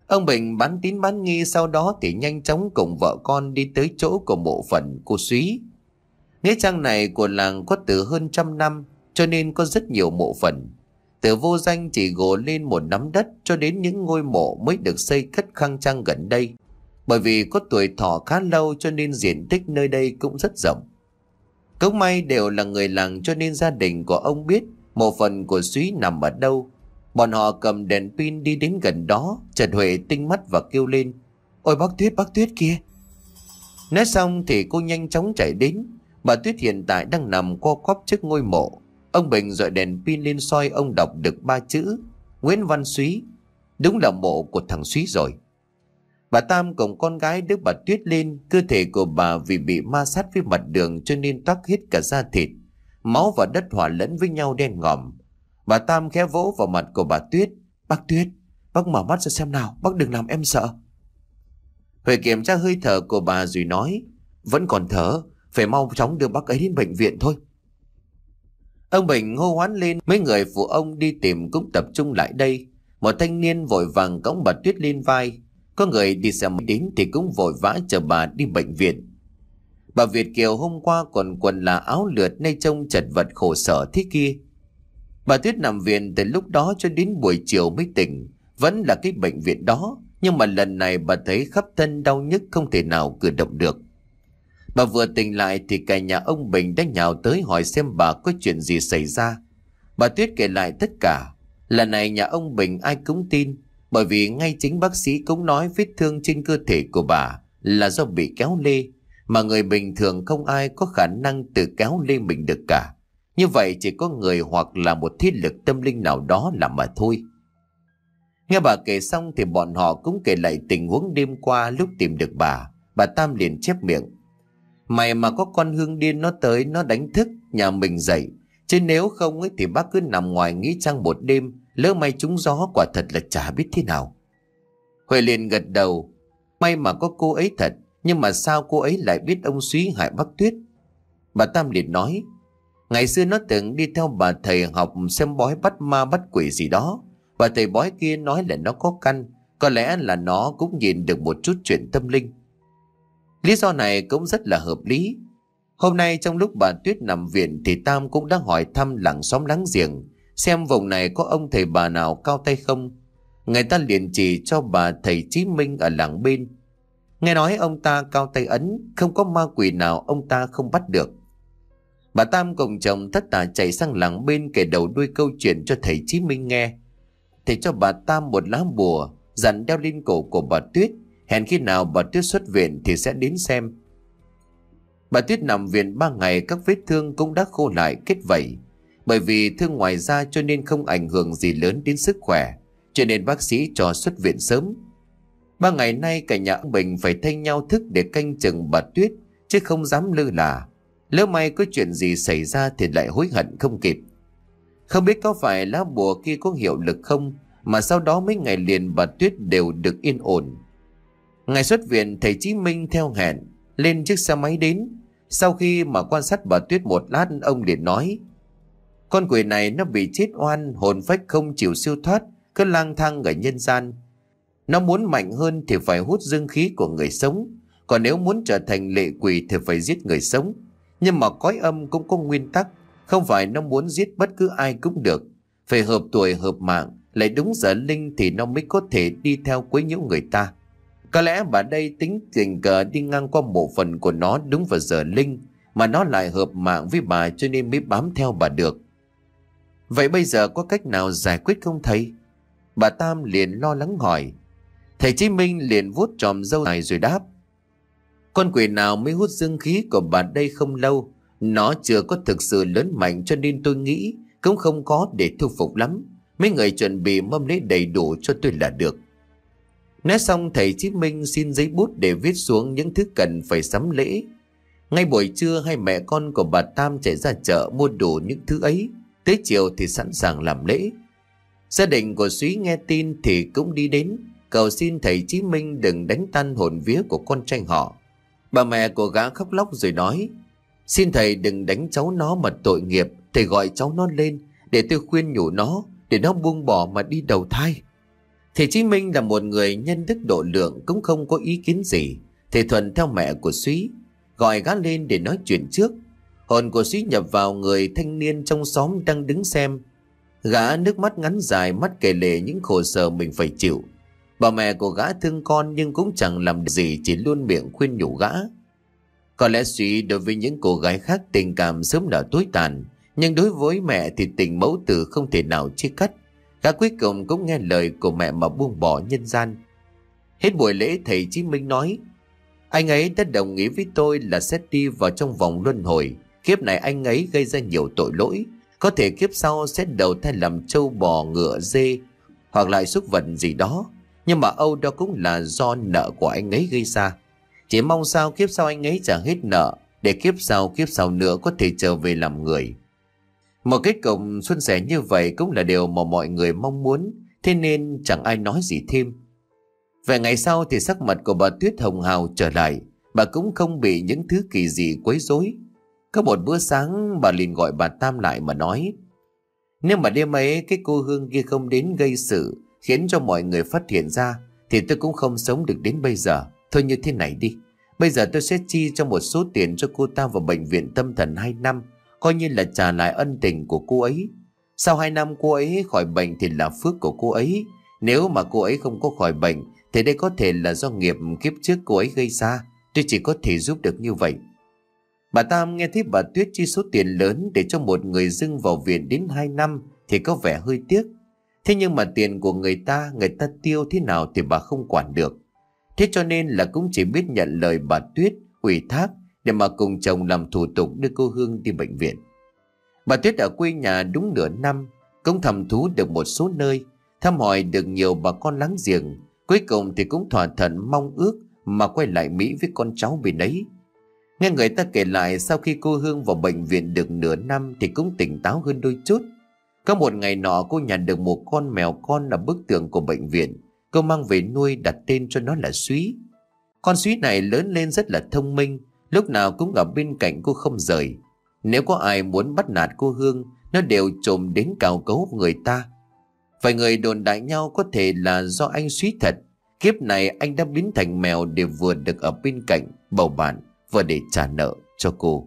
Ông Bình bán tín bán nghi, sau đó thì nhanh chóng cùng vợ con đi tới chỗ của mộ phần cô Súy. Nghĩa trang này của làng có từ hơn trăm năm, cho nên có rất nhiều mộ phần. Từ vô danh chỉ gồ lên một nắm đất cho đến những ngôi mộ mới được xây cất khang trang gần đây. Bởi vì có tuổi thọ khá lâu cho nên diện tích nơi đây cũng rất rộng. Cũng may đều là người làng cho nên gia đình của ông biết mộ phần của Súy nằm ở đâu. Bọn họ cầm đèn pin đi đến gần đó, chợt Huệ tinh mắt và kêu lên: "Ôi bác Tuyết, bác Tuyết kia!" Nói xong thì cô nhanh chóng chạy đến. Bà Tuyết hiện tại đang nằm co quắp trước ngôi mộ. Ông Bình dọi đèn pin lên soi, ông đọc được ba chữ: Nguyễn Văn Súy. Đúng là mộ của thằng Súy rồi. Bà Tam cùng con gái đỡ bà Tuyết lên. Cơ thể của bà vì bị ma sát với mặt đường cho nên toác hết cả da thịt. Máu và đất hòa lẫn với nhau đen ngòm. Bà Tam khẽ vỗ vào mặt của bà Tuyết: "Bác Tuyết, bác mở mắt ra xem nào, bác đừng làm em sợ." Huệ kiểm tra hơi thở của bà rồi nói: "Vẫn còn thở, phải mau chóng đưa bác ấy đến bệnh viện thôi." Ông Bình hô hoán lên, mấy người phụ ông đi tìm cũng tập trung lại đây. Một thanh niên vội vàng cõng bà Tuyết lên vai. Có người đi xe máy đến thì cũng vội vã chờ bà đi bệnh viện. Bà Việt Kiều hôm qua còn quần là áo lượt, nay trông chật vật khổ sở thế kia. Bà Tuyết nằm viện từ lúc đó cho đến buổi chiều mới tỉnh. Vẫn là cái bệnh viện đó, nhưng mà lần này bà thấy khắp thân đau nhức không thể nào cử động được. Bà vừa tỉnh lại thì cả nhà ông Bình đã nhào tới hỏi xem bà có chuyện gì xảy ra. Bà Tuyết kể lại tất cả. Lần này nhà ông Bình ai cũng tin, bởi vì ngay chính bác sĩ cũng nói vết thương trên cơ thể của bà là do bị kéo lê, mà người bình thường không ai có khả năng tự kéo lê mình được cả. Như vậy chỉ có người hoặc là một thiết lực tâm linh nào đó làm mà thôi. Nghe bà kể xong thì bọn họ cũng kể lại tình huống đêm qua lúc tìm được bà. Bà Tam liền chép miệng: "Mày mà có con Hương điên nó tới nó đánh thức nhà mình dậy, chứ nếu không ấy thì bác cứ nằm ngoài nghĩ trang một đêm, lỡ may trúng gió quả thật là chả biết thế nào." Huệ liền gật đầu: "May mà có cô ấy thật, nhưng mà sao cô ấy lại biết ông Súy hại bác Tuyết?" Bà Tam liền nói: "Ngày xưa nó từng đi theo bà thầy học xem bói bắt ma bắt quỷ gì đó. Bà thầy bói kia nói là nó có căn, có lẽ là nó cũng nhìn được một chút chuyện tâm linh." Lý do này cũng rất là hợp lý. Hôm nay trong lúc bà Tuyết nằm viện thì Tam cũng đã hỏi thăm làng xóm láng giềng xem vùng này có ông thầy bà nào cao tay không. Người ta liền chỉ cho bà thầy Chí Minh ở làng bên. Nghe nói ông ta cao tay ấn, không có ma quỷ nào ông ta không bắt được. Bà Tam cùng chồng tất tả chạy sang làng bên kể đầu đuôi câu chuyện cho thầy Chí Minh nghe. Thầy cho bà Tam một lá bùa dặn đeo lên cổ của bà Tuyết, hẹn khi nào bà Tuyết xuất viện thì sẽ đến xem. Bà Tuyết nằm viện ba ngày, các vết thương cũng đã khô lại kết vảy. Bởi vì thương ngoài da cho nên không ảnh hưởng gì lớn đến sức khỏe, cho nên bác sĩ cho xuất viện sớm. Ba ngày nay cả nhà ông Bình phải thay nhau thức để canh chừng bà Tuyết, chứ không dám lơ là. Lỡ may có chuyện gì xảy ra thì lại hối hận không kịp. Không biết có phải lá bùa kia có hiệu lực không, mà sau đó mấy ngày liền bà Tuyết đều được yên ổn. Ngày xuất viện, thầy Chí Minh theo hẹn lên chiếc xe máy đến. Sau khi mà quan sát bà Tuyết một lát, ông liền nói: "Con quỷ này nó bị chết oan, hồn phách không chịu siêu thoát, cứ lang thang ở nhân gian. Nó muốn mạnh hơn thì phải hút dương khí của người sống, còn nếu muốn trở thành lệ quỷ thì phải giết người sống. Nhưng mà cõi âm cũng có nguyên tắc, không phải nó muốn giết bất cứ ai cũng được, phải hợp tuổi hợp mạng, lại đúng giờ linh thì nó mới có thể đi theo quấy nhiễu người ta. Có lẽ bà đây tính tình cờ đi ngang qua mộ phần của nó đúng vào giờ linh, mà nó lại hợp mạng với bà cho nên mới bám theo bà được. Vậy bây giờ có cách nào giải quyết không thầy?" Bà Tam liền lo lắng hỏi. Thầy Chí Minh liền vuốt tròm râu dài rồi đáp: "Con quỷ nào mới hút dương khí của bà đây không lâu, nó chưa có thực sự lớn mạnh cho nên tôi nghĩ cũng không có để thu phục lắm. Mấy người chuẩn bị mâm lễ đầy đủ cho tôi là được." Nói xong thầy Chí Minh xin giấy bút để viết xuống những thứ cần phải sắm lễ. Ngay buổi trưa hai mẹ con của bà Tam chạy ra chợ mua đủ những thứ ấy, tới chiều thì sẵn sàng làm lễ. Gia đình của Súy nghe tin thì cũng đi đến cầu xin thầy Chí Minh đừng đánh tan hồn vía của con trai họ. Bà mẹ của gã khóc lóc rồi nói: "Xin thầy đừng đánh cháu nó mà tội nghiệp, thầy gọi cháu nó lên để tôi khuyên nhủ nó, để nó buông bỏ mà đi đầu thai." Thầy Chí Minh là một người nhân đức độ lượng, cũng không có ý kiến gì. Thầy thuận theo mẹ của Súy, gọi gã lên để nói chuyện trước. Hồn của Súy nhập vào người thanh niên trong xóm đang đứng xem. Gã nước mắt ngắn dài, mắt kể lể những khổ sở mình phải chịu. Bà mẹ của gã thương con nhưng cũng chẳng làm gì, chỉ luôn miệng khuyên nhủ gã. Có lẽ Súy đối với những cô gái khác tình cảm sớm đã tối tàn, nhưng đối với mẹ thì tình mẫu tử không thể nào chia cắt. Gã cuối cùng cũng nghe lời của mẹ mà buông bỏ nhân gian. Hết buổi lễ, thầy Chí Minh nói: anh ấy đã đồng ý với tôi là sẽ đi vào trong vòng luân hồi. Kiếp này anh ấy gây ra nhiều tội lỗi, có thể kiếp sau sẽ đầu thai làm trâu bò ngựa dê hoặc lại súc vật gì đó. Nhưng mà âu đó cũng là do nợ của anh ấy gây ra. Chỉ mong sao kiếp sau anh ấy trả hết nợ, để kiếp sau kiếp sau nữa có thể trở về làm người. Một kết cục suôn sẻ như vậy cũng là điều mà mọi người mong muốn, thế nên chẳng ai nói gì thêm. Về ngày sau thì sắc mặt của bà Tuyết hồng hào trở lại. Bà cũng không bị những thứ kỳ dị quấy rối. Có một bữa sáng bà liền gọi bà Tam lại mà nói: nếu mà đêm ấy cái cô Hương kia không đến gây sự, khiến cho mọi người phát hiện ra, thì tôi cũng không sống được đến bây giờ. Thôi như thế này đi, bây giờ tôi sẽ chi cho một số tiền cho cô ta vào bệnh viện tâm thần hai năm, coi như là trả lại ân tình của cô ấy. Sau hai năm cô ấy khỏi bệnh thì là phước của cô ấy. Nếu mà cô ấy không có khỏi bệnh thì đây có thể là do nghiệp kiếp trước cô ấy gây ra. Tôi chỉ có thể giúp được như vậy. Bà Tam nghe thấy bà Tuyết chi số tiền lớn để cho một người dưng vào viện đến hai năm thì có vẻ hơi tiếc. Thế nhưng mà tiền của người ta, người ta tiêu thế nào thì bà không quản được. Thế cho nên là cũng chỉ biết nhận lời bà Tuyết ủy thác để mà cùng chồng làm thủ tục đưa cô Hương đi bệnh viện. Bà Tuyết ở quê nhà đúng nửa năm, cũng thăm thú được một số nơi, thăm hỏi được nhiều bà con láng giềng. Cuối cùng thì cũng thỏa thuận mong ước mà quay lại Mỹ với con cháu bên ấy. Nghe người ta kể lại, sau khi cô Hương vào bệnh viện được nửa năm thì cũng tỉnh táo hơn đôi chút. Có một ngày nọ cô nhặt được một con mèo con ở bức tường của bệnh viện. Cô mang về nuôi, đặt tên cho nó là Súy. Con Súy này lớn lên rất là thông minh, lúc nào cũng ở bên cạnh cô không rời. Nếu có ai muốn bắt nạt cô Hương, nó đều trồm đến cào cấu người ta. Vài người đồn đại nhau có thể là do anh Súy thật. Kiếp này anh đã biến thành mèo để vừa được ở bên cạnh bầu bạn, vừa để trả nợ cho cô.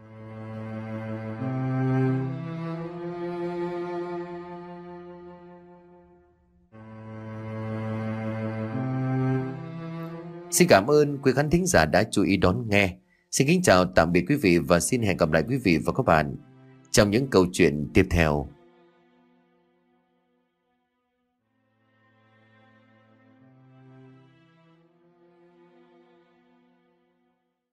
Xin cảm ơn quý khán thính giả đã chú ý đón nghe. Xin kính chào tạm biệt quý vị và xin hẹn gặp lại quý vị và các bạn trong những câu chuyện tiếp theo.